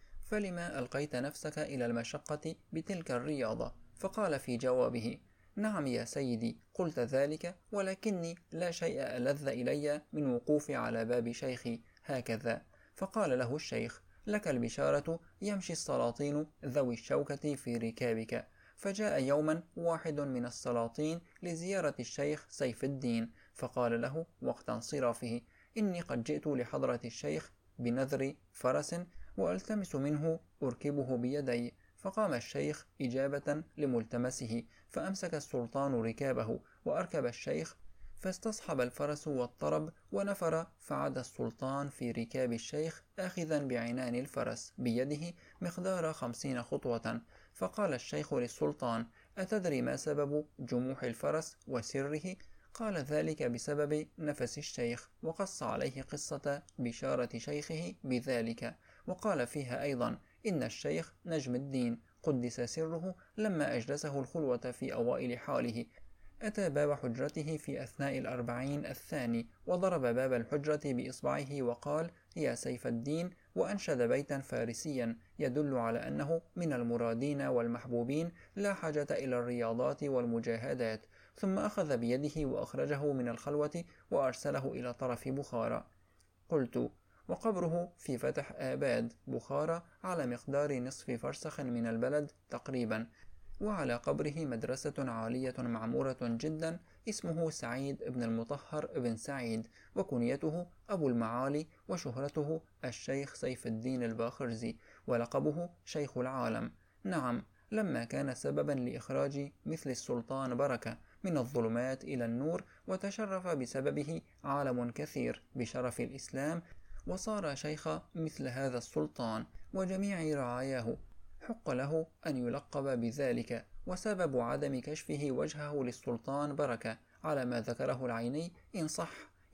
S1: فلما ألقيت نفسك إلى المشقة بتلك الرياضة؟ فقال في جوابه: نعم يا سيدي، قلت ذلك، ولكني لا شيء ألذ إلي من وقوفي على باب شيخي هكذا. فقال له الشيخ: لك البشارة، يمشي السلاطين ذوي الشوكة في ركابك. فجاء يوما واحد من السلاطين لزيارة الشيخ سيف الدين، فقال له وقت انصرافه: إني قد جئت لحضرة الشيخ بنذر فرس، وألتمس منه أركبه بيدي. فقام الشيخ إجابة لملتمسه، فأمسك السلطان ركابه وأركب الشيخ، فاستصحب الفرس والطرب ونفر، فعاد السلطان في ركاب الشيخ آخذا بعنان الفرس بيده مقدار 50 خطوة. فقال الشيخ للسلطان: أتدري ما سبب جموح الفرس وسره؟ قال: ذلك بسبب نفس الشيخ، وقص عليه قصة بشارة شيخه بذلك، وقال فيها أيضا: إن الشيخ نجم الدين قدس سره لما أجلسه الخلوة في أوائل حاله أتى باب حجرته في أثناء 40 الثاني، وضرب باب الحجرة بإصبعه وقال: يا سيف الدين، وأنشد بيتا فارسيا يدل على أنه من المرادين والمحبوبين، لا حاجة إلى الرياضات والمجاهدات. ثم أخذ بيده وأخرجه من الخلوة وأرسله إلى طرف بخارى. قلت: وقبره في فتح آباد بخارى على مقدار نصف فرسخ من البلد تقريبا، وعلى قبره مدرسة عالية معمورة جدا اسمه سعيد بن المطهر بن سعيد، وكنيته أبو المعالي، وشهرته الشيخ سيف الدين الباخرزي، ولقبه شيخ العالم. نعم، لما كان سببا لإخراج مثل السلطان بركة من الظلمات إلى النور، وتشرف بسببه عالم كثير بشرف الإسلام، وصار شيخ مثل هذا السلطان وجميع رعاياه، حق له أن يلقب بذلك. وسبب عدم كشفه وجهه للسلطان بركة على ما ذكره العيني إن صح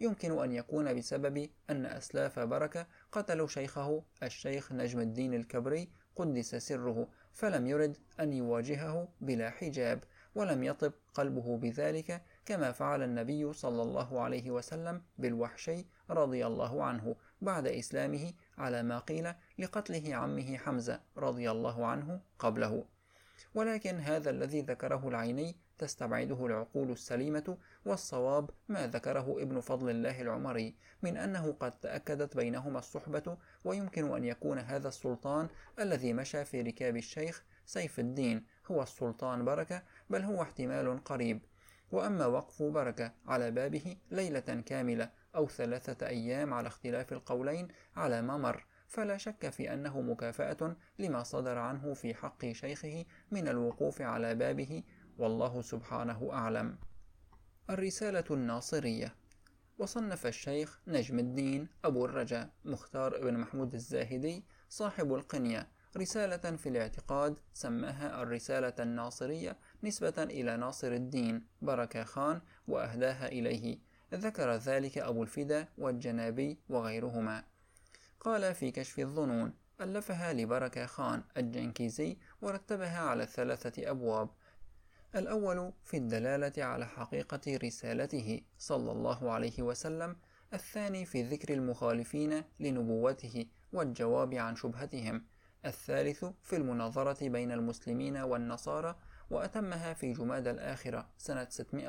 S1: يمكن أن يكون بسبب أن أسلاف بركة قتلوا شيخه الشيخ نجم الدين الكبري قدس سره، فلم يرد أن يواجهه بلا حجاب، ولم يطب قلبه بذلك كما فعل النبي صلى الله عليه وسلم بالوحشي رضي الله عنه بعد إسلامه، على ما قيل لقتله عمه حمزة رضي الله عنه قبله. ولكن هذا الذي ذكره العيني تستبعده العقول السليمة، والصواب ما ذكره ابن فضل الله العمري من أنه قد تأكدت بينهما الصحبة، ويمكن أن يكون هذا السلطان الذي مشى في ركاب الشيخ سيف الدين هو السلطان بركة، بل هو احتمال قريب. وأما وقف بركة على بابه ليلة كاملة أو 3 أيام على اختلاف القولين على ما مر، فلا شك في أنه مكافأة لما صدر عنه في حق شيخه من الوقوف على بابه، والله سبحانه أعلم. الرسالة الناصرية. وصنف الشيخ نجم الدين أبو الرجاء مختار بن محمود الزاهدي صاحب القنية رسالة في الاعتقاد سماها الرسالة الناصرية نسبة إلى ناصر الدين بركة خان وأهداها إليه. ذكر ذلك أبو الفدا والجنابي وغيرهما. قال في كشف الظنون: ألفها لبركة خان الجنكيزي ورتبها على 3 أبواب. الأول في الدلالة على حقيقة رسالته صلى الله عليه وسلم، الثاني في ذكر المخالفين لنبوته والجواب عن شبهتهم، الثالث في المناظرة بين المسلمين والنصارى، وأتمها في جماد الآخرة سنة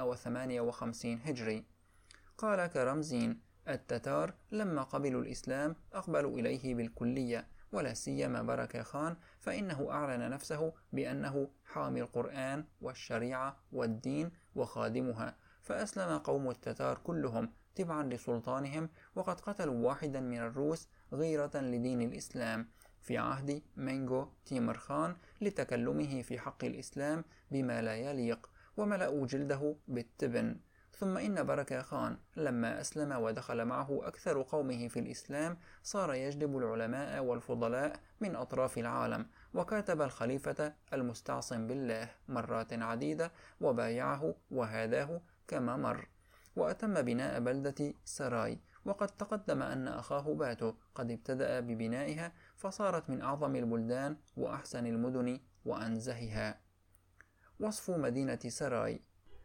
S1: 658 هجري. قال كرمزين: التتار لما قبلوا الإسلام أقبلوا إليه بالكلية، ولا سيما بركة خان، فإنه أعلن نفسه بأنه حامي القرآن والشريعة والدين وخادمها، فأسلم قوم التتار كلهم تبعا لسلطانهم، وقد قتلوا واحدا من الروس غيرة لدين الإسلام في عهد مينغو تيمر خان لتكلمه في حق الإسلام بما لا يليق، وملأوا جلده بالتبن. ثم إن بركة خان لما أسلم ودخل معه أكثر قومه في الإسلام صار يجلب العلماء والفضلاء من أطراف العالم، وكاتب الخليفة المستعصم بالله مرات عديدة وبايعه وهاداه كما مر، وأتم بناء بلدة سراي، وقد تقدم أن أخاه باتو قد ابتدأ ببنائها، فصارت من أعظم البلدان وأحسن المدن وأنزهها. وصف مدينة سراي.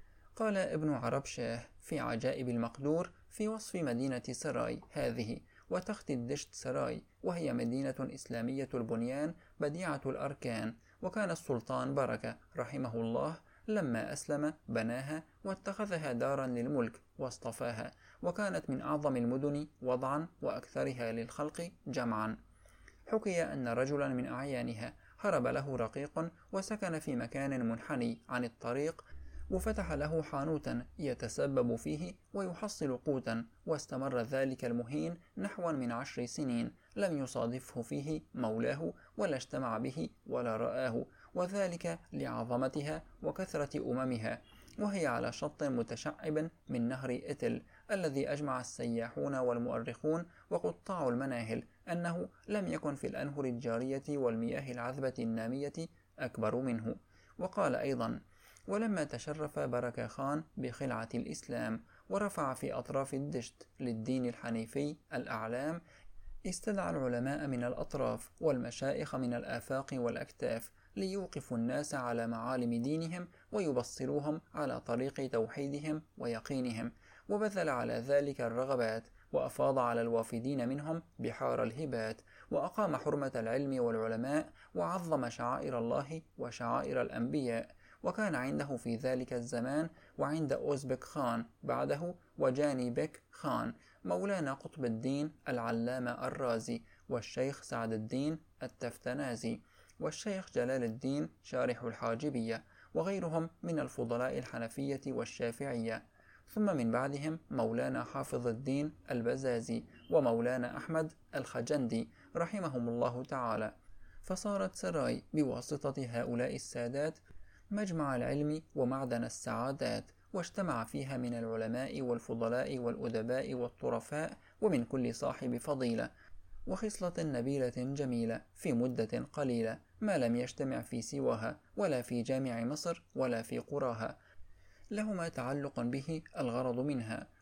S1: قال ابن عرب شاه في عجائب المقدور في وصف مدينة سراي هذه: وتخت الدشت سراي، وهي مدينة إسلامية البنيان بديعة الأركان، وكان السلطان بركة رحمه الله لما أسلم بناها واتخذها دارا للملك واصطفاها، وكانت من أعظم المدن وضعا وأكثرها للخلق جمعا. حكي أن رجلا من أعيانها هرب له رقيق وسكن في مكان منحني عن الطريق، وفتح له حانوتا يتسبب فيه ويحصل قوتا، واستمر ذلك المهين نحو من 10 سنين، لم يصادفه فيه مولاه ولا اجتمع به ولا رآه، وذلك لعظمتها وكثرة أممها، وهي على شط متشعب من نهر إتل الذي أجمع السياحون والمؤرخون وقطاع المناهل أنه لم يكن في الأنهر الجارية والمياه العذبة النامية أكبر منه. وقال أيضا: ولما تشرف بركة خان بخلعة الإسلام ورفع في أطراف الدشت للدين الحنيفي الأعلام، استدعى العلماء من الأطراف والمشايخ من الآفاق والأكتاف ليوقفوا الناس على معالم دينهم ويبصروهم على طريق توحيدهم ويقينهم، وبذل على ذلك الرغبات، وأفاض على الوافدين منهم بحار الهبات، وأقام حرمة العلم والعلماء، وعظم شعائر الله وشعائر الأنبياء. وكان عنده في ذلك الزمان وعند أوزبك خان بعده وجاني بك خان مولانا قطب الدين العلامة الرازي، والشيخ سعد الدين التفتنازي، والشيخ جلال الدين شارح الحاجبية، وغيرهم من الفضلاء الحنفية والشافعية. ثم من بعدهم مولانا حافظ الدين البزازي ومولانا أحمد الخجندي رحمهم الله تعالى. فصارت سراي بواسطة هؤلاء السادات مجمع العلم ومعدن السعادات، واجتمع فيها من العلماء والفضلاء والأدباء والطرفاء ومن كل صاحب فضيلة وخصلة نبيلة جميلة في مدة قليلة، ما لم يجتمع في سواها ولا في جامع مصر ولا في قراها، لهما تعلق به الغرض منها،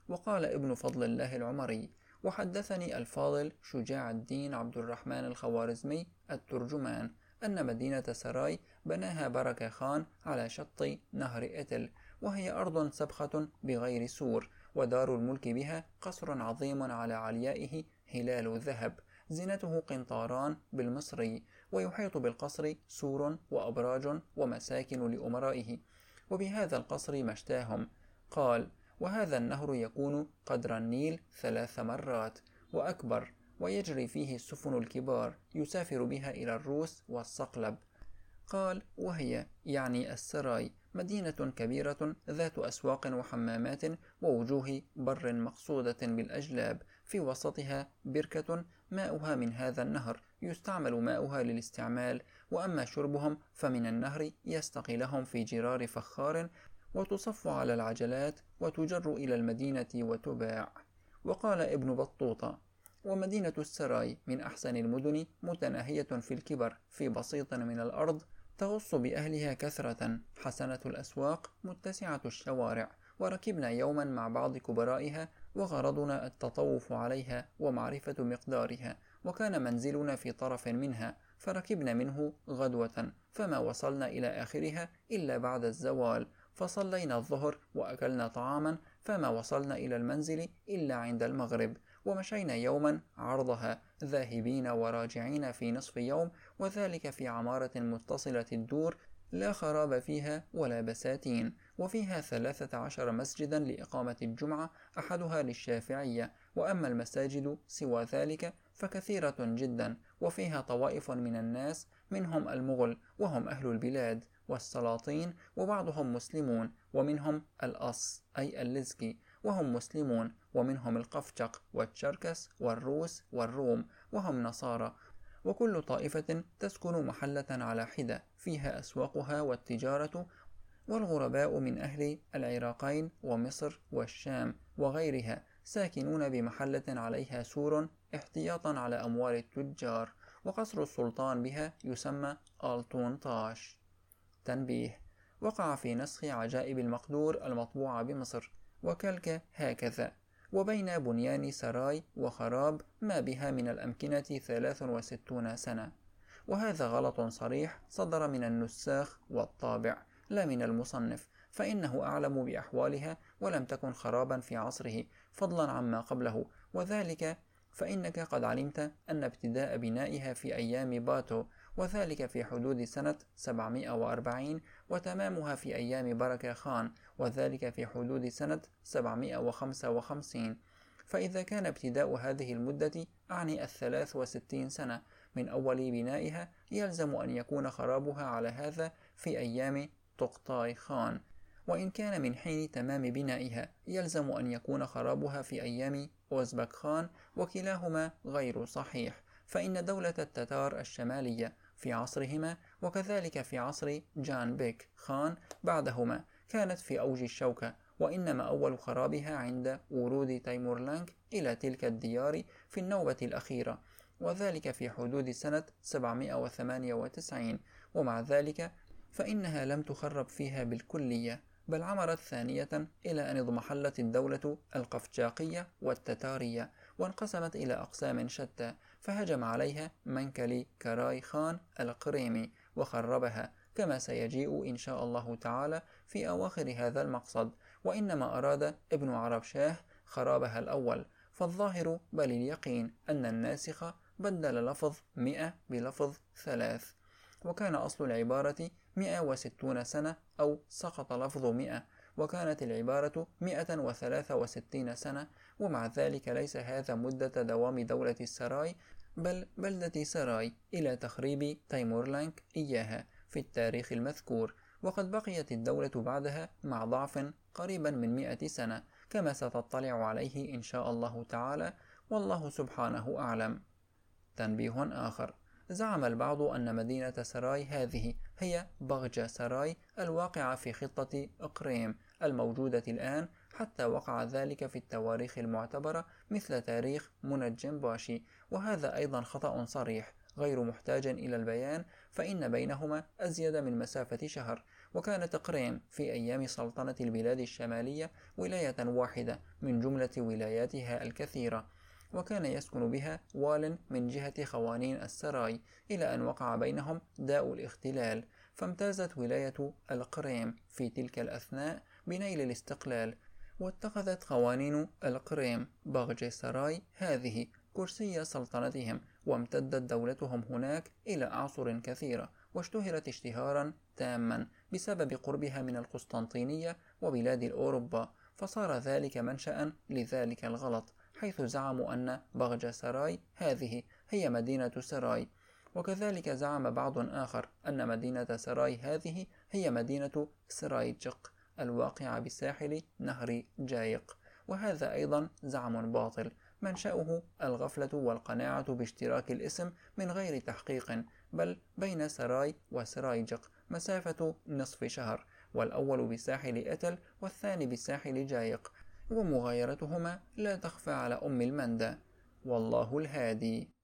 S1: وقال ابن فضل الله العمري: وحدثني الفاضل شجاع الدين عبد الرحمن الخوارزمي الترجمان أن مدينة سراي بناها بركة خان على شط نهر إتل، وهي أرض سبخة بغير سور، ودار الملك بها قصر عظيم على عليائه هلال ذهب، زينته قنطاران بالمصري، ويحيط بالقصر سور وأبراج ومساكن لأمرائه، وبهذا القصر مشتاهم. قال: وهذا النهر يكون قدر النيل 3 مرات وأكبر، ويجري فيه السفن الكبار يسافر بها إلى الروس والصقلب. قال: وهي يعني السراي مدينة كبيرة ذات أسواق وحمامات ووجوه بر مقصودة بالأجلاب، في وسطها بركة ماؤها من هذا النهر يستعمل ماؤها للاستعمال، وأما شربهم فمن النهر يستقي لهم في جرار فخار، وتصف على العجلات وتجر إلى المدينة وتباع. وقال ابن بطوطة: ومدينة السراي من أحسن المدن، متناهية في الكبر في بسيط من الأرض، تغص بأهلها كثرة، حسنة الأسواق، متسعة الشوارع. وركبنا يوما مع بعض كبرائها، وغرضنا التطوف عليها ومعرفة مقدارها، وكان منزلنا في طرف منها، فركبنا منه غدوة، فما وصلنا إلى آخرها إلا بعد الزوال، فصلينا الظهر وأكلنا طعاما، فما وصلنا إلى المنزل إلا عند المغرب، ومشينا يوما عرضها، ذاهبين وراجعين في نصف يوم، وذلك في عمارة متصلة الدور لا خراب فيها ولا بساتين، وفيها 13 مسجدا لإقامة الجمعة، أحدها للشافعية، وأما المساجد سوى ذلك فكثيرة جدا، وفيها طوائف من الناس، منهم المغل وهم أهل البلاد، والسلاطين وبعضهم مسلمون، ومنهم الأص أي اللزكي وهم مسلمون، ومنهم القفشق والتشركس والروس والروم وهم نصارى، وكل طائفة تسكن محلة على حدة فيها أسواقها والتجارة، والغرباء من أهل العراقين ومصر والشام وغيرها ساكنون بمحلة عليها سور احتياطا على أموال التجار، وقصر السلطان بها يسمى آلتون طاش. تنبيه: وقع في نسخ عجائب المقدور المطبوعة بمصر، وكلك هكذا: وبين بنيان سراي وخراب ما بها من الأمكنة 63 سنة. وهذا غلط صريح صدر من النساخ والطابع لا من المصنف، فإنه أعلم بأحوالها، ولم تكن خرابا في عصره فضلا عما قبله، وذلك فإنك قد علمت أن ابتداء بنائها في أيام باتو، وذلك في حدود سنة 740، وتمامها في أيام بركة خان، وذلك في حدود سنة 755. فإذا كان ابتداء هذه المدة أعني 63 سنة من أول بنائها، يلزم أن يكون خرابها على هذا في أيام طقطاي خان، وإن كان من حين تمام بنائها يلزم أن يكون خرابها في أيام أوزبك خان، وكلاهما غير صحيح، فإن دولة التتار الشمالية في عصرهما، وكذلك في عصر جان بيك خان بعدهما، كانت في أوج الشوكة، وإنما أول خرابها عند ورود تيمورلانك إلى تلك الديار في النوبة الأخيرة، وذلك في حدود سنة 798، ومع ذلك فإنها لم تخرب فيها بالكلية، بل عمرت ثانية إلى أن اضمحلت الدولة القفجاقية والتتارية، وانقسمت إلى أقسام شتى، فهجم عليها منكلي كراي خان القريمي وخربها، كما سيجيء إن شاء الله تعالى في أواخر هذا المقصد، وإنما أراد ابن عرب شاه خرابها الأول، فالظاهر بل اليقين أن الناسخ بدل لفظ 100 بلفظ 3، وكان أصل العبارة 160 سنة أو سقط لفظ 100، وكانت العبارة 163 سنة، ومع ذلك ليس هذا مدة دوام دولة السراي، بل بلدة سراي إلى تخريب تيمورلانك إياها في التاريخ المذكور، وقد بقيت الدولة بعدها مع ضعف قريبا من 100 سنة، كما ستطلع عليه إن شاء الله تعالى، والله سبحانه أعلم. تنبيه آخر: زعم البعض أن مدينة سراي هذه هي بغجة سراي الواقعة في خطة إقريم الموجودة الآن، حتى وقع ذلك في التواريخ المعتبرة مثل تاريخ منجم باشي، وهذا أيضا خطأ صريح غير محتاج إلى البيان، فإن بينهما أزيد من مسافة شهر، وكانت قريم في أيام سلطنة البلاد الشمالية ولاية واحدة من جملة ولاياتها الكثيرة، وكان يسكن بها وال من جهة خوانين السراي، إلى أن وقع بينهم داء الاختلال، فامتازت ولاية القريم في تلك الأثناء بنيل الاستقلال، واتخذت خوانين القريم باغجي سراي هذه كرسي سلطنتهم، وامتدت دولتهم هناك إلى أعصر كثيرة، واشتهرت اشتهارا تاما بسبب قربها من القسطنطينية وبلاد أوروبا، فصار ذلك منشأ لذلك الغلط، حيث زعموا أن باغجا سراي هذه هي مدينة سراي، وكذلك زعم بعض آخر أن مدينة سراي هذه هي مدينة سرايجق الواقعة بساحل نهر جايق، وهذا أيضا زعم باطل منشأه الغفلة والقناعة باشتراك الاسم من غير تحقيق، بل بين سراي وسرايجق مسافة نصف شهر، والأول بساحل إتل والثاني بساحل جايق، ومغايرتهما لا تخفى على أم المندى، والله الهادي.